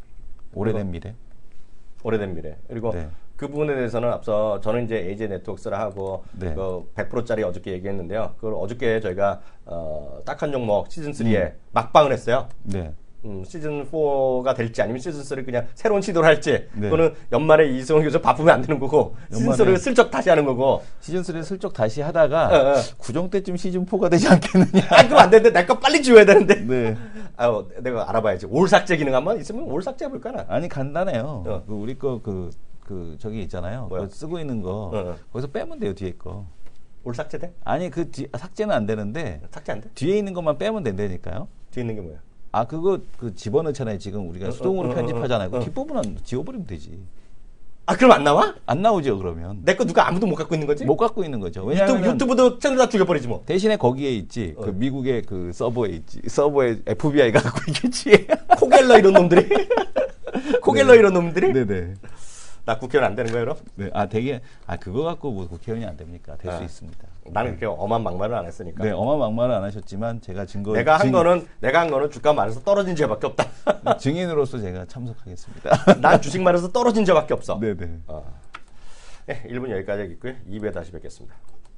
[SPEAKER 2] 오래된 미래.
[SPEAKER 1] 오래된 미래. 그리고
[SPEAKER 2] 네.
[SPEAKER 1] 그 부분에 대해서는 앞서 저는 이제 에이제이 네트워크스를 하고
[SPEAKER 2] 네.
[SPEAKER 1] 그 백 퍼센트짜리 어저께 얘기했는데요. 그걸 어저께 저희가 어, 딱 한 종목 시즌 쓰리에 막방을 했어요.
[SPEAKER 2] 네.
[SPEAKER 1] 음, 시즌 포가 될지 아니면 시즌 쓰리 그냥 새로운 시도를 할지
[SPEAKER 2] 네.
[SPEAKER 1] 그거는 연말에 이승원 교수 바쁘면 안 되는 거고 시즌
[SPEAKER 2] 연말에-
[SPEAKER 1] 쓰리를 슬쩍 다시 하는 거고
[SPEAKER 2] 시즌 쓰리를 슬쩍 다시 하다가
[SPEAKER 1] 어, 어.
[SPEAKER 2] 구정 때쯤 시즌 포가 되지 않겠느냐.
[SPEAKER 1] 아 그럼 안 되는데 내 거 빨리 지워야 되는데
[SPEAKER 2] 네.
[SPEAKER 1] 아유 내가 알아봐야지 올 삭제 기능 한번 있으면 올 삭제 해볼까 나
[SPEAKER 2] 아니 간단해요.
[SPEAKER 1] 어.
[SPEAKER 2] 그 우리 거 그 그 저기 있잖아요.
[SPEAKER 1] 뭐야?
[SPEAKER 2] 그거 쓰고 있는 거
[SPEAKER 1] 어, 어.
[SPEAKER 2] 거기서 빼면 돼요 뒤에 거.
[SPEAKER 1] 올 삭제 돼?
[SPEAKER 2] 아니 그 뒤, 삭제는 안 되는데
[SPEAKER 1] 삭제 안 돼?
[SPEAKER 2] 뒤에 있는 것만 빼면 된다니까요.
[SPEAKER 1] 뒤에 있는 게 뭐야?
[SPEAKER 2] 아 그거 그 집어넣잖아요. 지금 우리가
[SPEAKER 1] 어,
[SPEAKER 2] 수동으로
[SPEAKER 1] 어, 어,
[SPEAKER 2] 편집하잖아요.
[SPEAKER 1] 어,
[SPEAKER 2] 그
[SPEAKER 1] 어.
[SPEAKER 2] 뒷부분은 지워버리면 되지.
[SPEAKER 1] 아, 그럼 안 나와?
[SPEAKER 2] 안 나오죠, 그러면.
[SPEAKER 1] 내 거 누가 아무도 못 갖고 있는 거지?
[SPEAKER 2] 못 갖고 있는 거죠.
[SPEAKER 1] 왜냐하면 유튜브, 유튜브도 채널 다 죽여버리지 뭐.
[SPEAKER 2] 대신에 거기에 있지.
[SPEAKER 1] 어.
[SPEAKER 2] 그 미국의 그 서버에 있지. 서버에 에프비아이가 갖고 있겠지.
[SPEAKER 1] 코겔러 이런 놈들이? 코겔러
[SPEAKER 2] 네.
[SPEAKER 1] 이런 놈들이?
[SPEAKER 2] 네네.
[SPEAKER 1] 나 국회의원 안 되는 거예요, 그럼?
[SPEAKER 2] 네. 아, 되게, 아, 그거 갖고 뭐 국회의원이 안 됩니까? 될 수
[SPEAKER 1] 아.
[SPEAKER 2] 있습니다.
[SPEAKER 1] 나는 그렇게 엄한 막말을 안 했으니까.
[SPEAKER 2] 네, 어마망만은 안 하셨지만 제가 증거.
[SPEAKER 1] 내가 한
[SPEAKER 2] 증,
[SPEAKER 1] 거는, 내가 한 거는 주가 말해서 떨어진 죄밖에 없다.
[SPEAKER 2] 증인으로서 제가 참석하겠습니다.
[SPEAKER 1] 난 주식 말해서 떨어진 죄밖에 없어.
[SPEAKER 2] 네네.
[SPEAKER 1] 어. 네, 일 분 여기까지 하겠고요. 이 부에 다시 뵙겠습니다.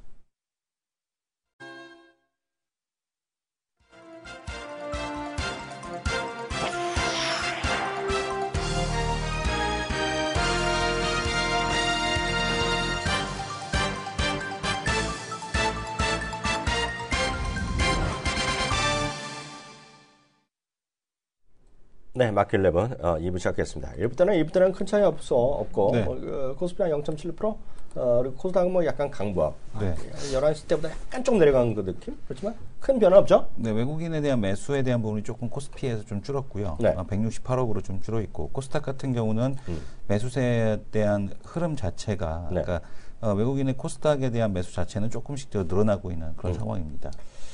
[SPEAKER 1] 네, 마켓 일레븐 어, 이 부 시작했습니다. 일 부 때는 이 부 때는 큰 차이 없어 없고
[SPEAKER 2] 네.
[SPEAKER 1] 어, 그, 코스피랑 영 점 칠 퍼센트 어, 그리고 코스닥은 뭐 약간 강보합.
[SPEAKER 2] 네.
[SPEAKER 1] 열한 시 때보다 약간 좀 내려간 그 느낌? 그렇지만 큰 변화 없죠?
[SPEAKER 2] 네, 외국인에 대한 매수에 대한 부분이 조금 코스피에서 좀 줄었고요.
[SPEAKER 1] 네.
[SPEAKER 2] 아, 백육십팔억으로 좀 줄어 있고 코스닥 같은 경우는
[SPEAKER 1] 음.
[SPEAKER 2] 매수세에 대한 흐름 자체가
[SPEAKER 1] 네.
[SPEAKER 2] 그러니까 어, 외국인의 코스닥에 대한 매수 자체는 조금씩 더 늘어나고 있는 그런
[SPEAKER 1] 음.
[SPEAKER 2] 상황입니다.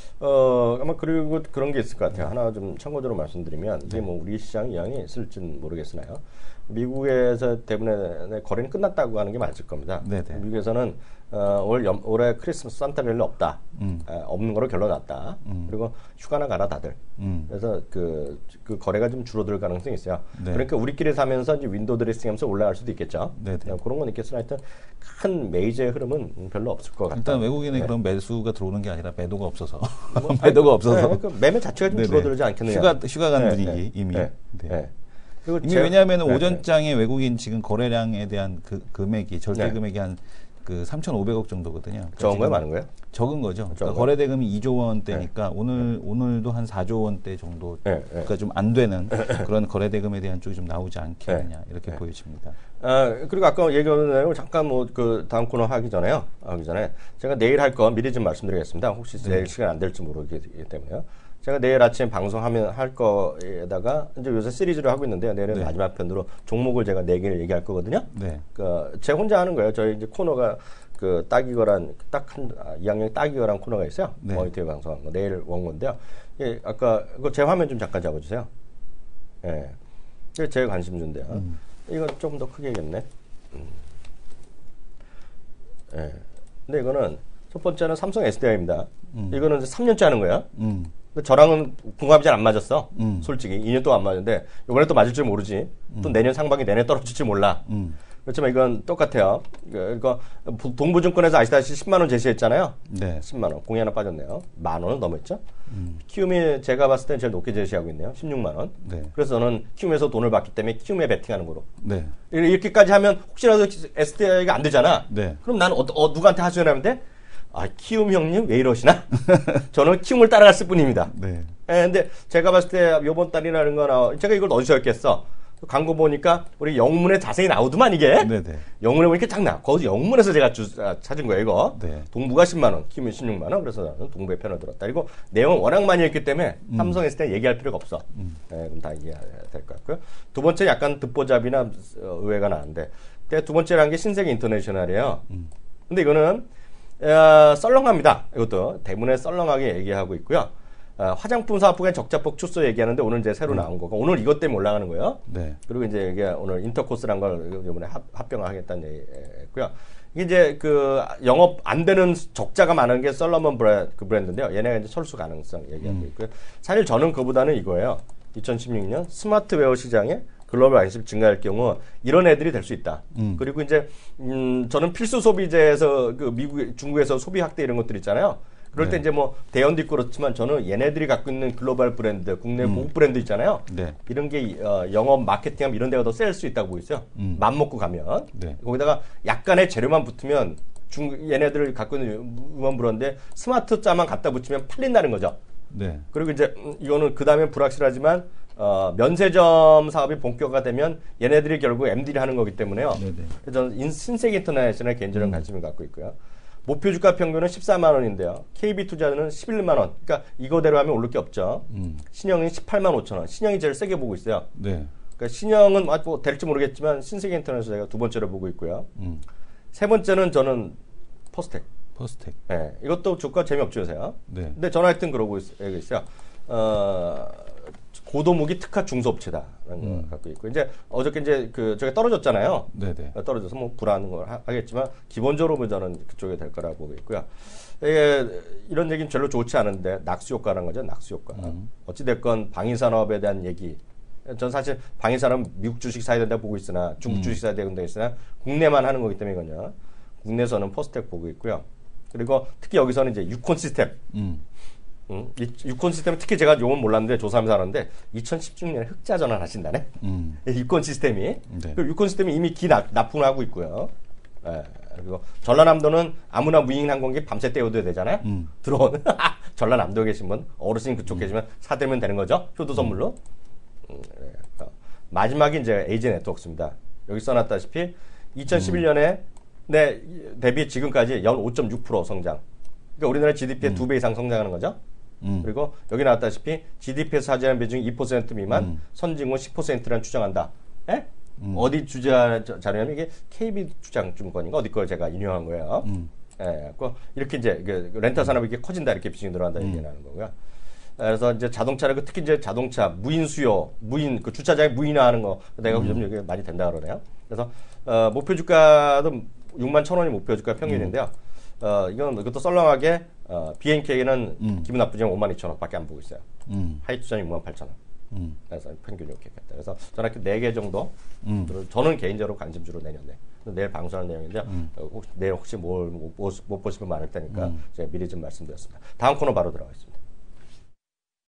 [SPEAKER 1] 어, 아마 그리고 그런 게 있을 것 같아요. 하나 좀 참고적으로 말씀드리면 이게 뭐 우리 시장 영향이 있을지는 모르겠으나요. 미국에서 대부분의 거래는 끝났다고 하는 게 맞을 겁니다.
[SPEAKER 2] 네네.
[SPEAKER 1] 미국에서는 어, 올 염, 올해 크리스마스 산타 별로 없다.
[SPEAKER 2] 음.
[SPEAKER 1] 에, 없는 거로 결론 났다.
[SPEAKER 2] 음.
[SPEAKER 1] 그리고 휴가나 가라 다들.
[SPEAKER 2] 음.
[SPEAKER 1] 그래서 그, 그 거래가 좀 줄어들 가능성이 있어요.
[SPEAKER 2] 네.
[SPEAKER 1] 그러니까 우리끼리 사면서 이제 윈도우 드레싱하면서 올라갈 수도 있겠죠.
[SPEAKER 2] 네네.
[SPEAKER 1] 네, 그런 건 있겠으나 하여튼 큰 메이저의 흐름은 별로 없을 것 같아요.
[SPEAKER 2] 일단 외국인의
[SPEAKER 1] 네.
[SPEAKER 2] 그런 매수가 들어오는 게 아니라 매도가 없어서 매도가 없어서
[SPEAKER 1] 네, 그 매매 자체가 좀
[SPEAKER 2] 네네.
[SPEAKER 1] 줄어들지 않겠느냐.
[SPEAKER 2] 휴가 휴가 간
[SPEAKER 1] 네,
[SPEAKER 2] 분위기
[SPEAKER 1] 네,
[SPEAKER 2] 이미.
[SPEAKER 1] 네,
[SPEAKER 2] 네.
[SPEAKER 1] 네. 그리고
[SPEAKER 2] 이미
[SPEAKER 1] 제-
[SPEAKER 2] 왜냐하면
[SPEAKER 1] 네,
[SPEAKER 2] 오전장에 외국인 지금 거래량에 대한 그 금액이 절대
[SPEAKER 1] 네.
[SPEAKER 2] 금액이 한 그 삼천오백억 정도거든요. 그러니까
[SPEAKER 1] 적은 거예요,
[SPEAKER 2] 지금
[SPEAKER 1] 많은 거예요?
[SPEAKER 2] 적은 거죠. 그러니까
[SPEAKER 1] 적은
[SPEAKER 2] 거래 대금이 이조 원대니까 오늘 오늘도 한 사조 원대 정도.
[SPEAKER 1] 네, 네.
[SPEAKER 2] 그러니까 좀 안 되는 그런 거래 대금에 대한 쪽이 좀 나오지 않겠느냐 이렇게
[SPEAKER 1] 네.
[SPEAKER 2] 보여집니다.
[SPEAKER 1] 아, 그리고 아까 얘기한 내용 잠깐 뭐 그 다음 코너 하기 전에요. 하기 전에 제가 내일 할 거 미리 좀 말씀드리겠습니다. 혹시
[SPEAKER 2] 네.
[SPEAKER 1] 내일 시간 안 될지 모르기 때문에요. 제가 내일 아침 방송하면 할 거에다가 이제 요새 시리즈로 하고 있는데요. 내일은
[SPEAKER 2] 네.
[SPEAKER 1] 마지막 편으로 종목을 제가 네 개를 얘기할 거거든요.
[SPEAKER 2] 네.
[SPEAKER 1] 그, 제 혼자 하는 거예요. 저희 이제 코너가 그 딱이거란 딱한 아, 이 학년 딱이거란 코너가 있어요.
[SPEAKER 2] 네.
[SPEAKER 1] 모니터에 방송한 거 내일 온 건데요. 예, 아까 그 제 화면 좀 잠깐 잡아주세요. 예, 이게 제 관심주인데요.
[SPEAKER 2] 음.
[SPEAKER 1] 이건 조금 더 크게 해야겠네. 음. 예, 근데 이거는 첫 번째는 삼성 에스디아이입니다.
[SPEAKER 2] 음.
[SPEAKER 1] 이거는 이제 삼 년째 하는 거예요.
[SPEAKER 2] 음.
[SPEAKER 1] 근데 저랑은 궁합이 잘 안 맞았어.
[SPEAKER 2] 음.
[SPEAKER 1] 솔직히 이 년 동안 안 맞았는데 이번에 또 맞을 줄 모르지. 또 내년 상반기 내내 떨어질지 몰라.
[SPEAKER 2] 음.
[SPEAKER 1] 그렇지만 이건 똑같아요. 이거 동부증권에서 아시다시피 십만 원 제시했잖아요.
[SPEAKER 2] 네.
[SPEAKER 1] 십만 원. 공이 하나 빠졌네요. 만 원은 넘었죠.
[SPEAKER 2] 음.
[SPEAKER 1] 키움이 제가 봤을 때 제일 높게 제시하고 있네요. 십육만 원.
[SPEAKER 2] 네.
[SPEAKER 1] 그래서 저는 키움에서 돈을 받기 때문에 키움에 베팅하는 거로.
[SPEAKER 2] 네.
[SPEAKER 1] 이렇게까지 하면 혹시라도 에스디아이가 안 되잖아.
[SPEAKER 2] 네.
[SPEAKER 1] 그럼 나는 어, 어, 누구한테 하소연하면 돼? 아, 키움 형님 왜 이러시나? 저는 키움을 따라갔을 뿐입니다.
[SPEAKER 2] 네.
[SPEAKER 1] 예, 근데 제가 봤을 때 요번 달이라는 거나 제가 이걸 어디서 했겠어? 광고 보니까 우리 영문에 자세히 나오더만 이게.
[SPEAKER 2] 네네.
[SPEAKER 1] 영문에 보니까 딱 나. 거기 영문에서 제가 주, 아, 찾은 거예요 이거.
[SPEAKER 2] 네.
[SPEAKER 1] 동부가 십만 원, 키움이 십육만 원. 그래서 나는 동부의 편을 들었다. 그리고 내용 워낙 많이 했기 때문에
[SPEAKER 2] 음.
[SPEAKER 1] 삼성 했을 때 얘기할 필요가 없어.
[SPEAKER 2] 음.
[SPEAKER 1] 예, 그럼 다 이해해야 될 것 같고요. 두 번째 약간 듣보잡이나 어, 의외가 나는데, 근데 두 번째라는 게 신세계 인터내셔널이에요.
[SPEAKER 2] 음.
[SPEAKER 1] 근데 이거는 어, 썰렁합니다. 이것도 대문에 썰렁하게 얘기하고 있고요. 어, 화장품 사업부의 적자폭 축소 얘기하는데 오늘 이제 새로 나온 거고 오늘 이것 때문에 올라가는 거예요.
[SPEAKER 2] 네.
[SPEAKER 1] 그리고 이제 이게 오늘 인터코스란 걸 이번에 합, 합병하겠다는 얘기했고요. 이게 이제 그 영업 안 되는 적자가 많은 게 썰러먼 브랜, 그 브랜드인데요. 얘네가 이제 철수 가능성 얘기하고 있고요. 사실 저는 그보다는 이거예요. 이천십육 년 스마트웨어 시장에 글로벌 관심이 증가할 경우 이런 애들이 될 수 있다.
[SPEAKER 2] 음.
[SPEAKER 1] 그리고 이제 음 저는 필수 소비재에서 그 미국, 중국에서 소비 확대 이런 것들 있잖아요. 그럴 때
[SPEAKER 2] 네.
[SPEAKER 1] 이제 뭐 대연도 있고 그렇지만 저는 얘네들이 갖고 있는 글로벌 브랜드, 국내
[SPEAKER 2] 음.
[SPEAKER 1] 고급 브랜드 있잖아요.
[SPEAKER 2] 네.
[SPEAKER 1] 이런 게 어, 영업 마케팅하면 이런 데가 더 셀 수 있다고 보이죠.
[SPEAKER 2] 음.
[SPEAKER 1] 맘 먹고 가면
[SPEAKER 2] 네.
[SPEAKER 1] 거기다가 약간의 재료만 붙으면 중 얘네들을 갖고 있는 음원 브랜드에 스마트 자만 갖다 붙이면 팔린다는 거죠.
[SPEAKER 2] 네.
[SPEAKER 1] 그리고 이제 음, 이거는 그 다음에 불확실하지만 어, 면세점 사업이 본격화가 되면 얘네들이 결국 엠디를 하는 거기 때문에요.
[SPEAKER 2] 네네.
[SPEAKER 1] 그래서 저는 인- 신세계 인터내셔널에 개인적인
[SPEAKER 2] 음.
[SPEAKER 1] 관심을 갖고 있고요. 목표 주가 평균은 십사만 원인데요. 케이비투자는 십일만 원. 그러니까 이거대로 하면 오를 게 없죠.
[SPEAKER 2] 음.
[SPEAKER 1] 신영이 십팔만 오천 원. 신영이 제일 세게 보고 있어요.
[SPEAKER 2] 네.
[SPEAKER 1] 그러니까 신영은 뭐 될지 모르겠지만 신세계인터넷에서 제가 두 번째로 보고 있고요. 음. 세 번째는 저는 포스텍.
[SPEAKER 2] 포스텍.
[SPEAKER 1] 네, 이것도 주가 재미없죠, 요새.
[SPEAKER 2] 네.
[SPEAKER 1] 근데 저는 하여튼 그러고 있, 있어요. 어, 고도무기 특화 중소업체다라는 음. 걸 갖고 있고 이제 어저께 이제 그 저게 떨어졌잖아요.
[SPEAKER 2] 네네.
[SPEAKER 1] 떨어져서 뭐 불안한 걸 하, 하겠지만 기본적으로 저는 그쪽에 될 거라고 보고 있고요. 이게 이런 얘기는 별로 좋지 않은데 낙수 효과라는 거죠. 낙수 효과. 음. 어찌 됐건 방위산업에 대한 얘기. 전 사실 방위산업 미국 주식 사야 된다고 보고 있으나 중국 음. 주식 사야 된다고 있으나 국내만 하는 거기 때문이거든요. 국내에서는 포스텍 보고 있고요. 그리고 특히 여기서는 이제 유콘 시스템. 음. 음, 이 유콘 시스템은 특히 제가 요건 몰랐는데 조사하면서 알았는데 이천십육 년에 흑자 전환하신다네. 음. 유콘 시스템이. 네. 그 유콘 시스템이 이미 기 납, 납품을 하고 있고요. 예, 그리고 전라남도는 아무나 무인 항공기 밤새 떼어둬야 되잖아요. 음. 드론. 전라남도에 계신 분, 어르신 그쪽 음. 계시면 사들면 되는 거죠. 효도 선물로. 음, 예, 마지막이 이제 에이지 네트워크입니다. 여기 써놨다시피 이천십일 년에 음. 네, 대비 지금까지 연 오 점 육 퍼센트 성장. 그러니까 우리나라 지디피의 음. 두 배 이상 성장하는 거죠. 음. 그리고 여기 나왔다시피 지디피에서 차지하는 비중이 이 퍼센트 미만, 음. 선진국 십 퍼센트란 추정한다. 에? 음. 어디 주자 자료냐면 이게 케이비 주장증권인가 어디 걸 제가 인용한 거예요. 음. 예, 이렇게 이제 렌터 산업이 이렇게 커진다 이렇게 비중이 늘어난다 음. 얘기 나는 거고요. 그래서 이제 자동차를 특히 이제 자동차 무인 수요, 무인 그 주차장에 무인화하는 거 내가 음. 요즘 여기 많이 된다 그러네요. 그래서 어, 목표 주가도 육만 천 원이 목표 주가 평균인데요. 음. 어, 이건 이것도 썰렁하게 어, 비엔케이는 음. 기분 나쁘지만 오만 이천 원밖에 안 보고 있어요. 음. 하이 투자는 육만 팔천 원. 음. 그래서 평균 이렇게 했다. 그래서 저는 네 개 정도 음. 저는 개인적으로 관심주로 내년에 내일 방송하는 내용인데요. 음. 어, 혹시, 내일 혹시 뭘 못 보시면 많을 테니까 음. 제가 미리 좀 말씀드렸습니다. 다음 코너 바로 들어가겠습니다.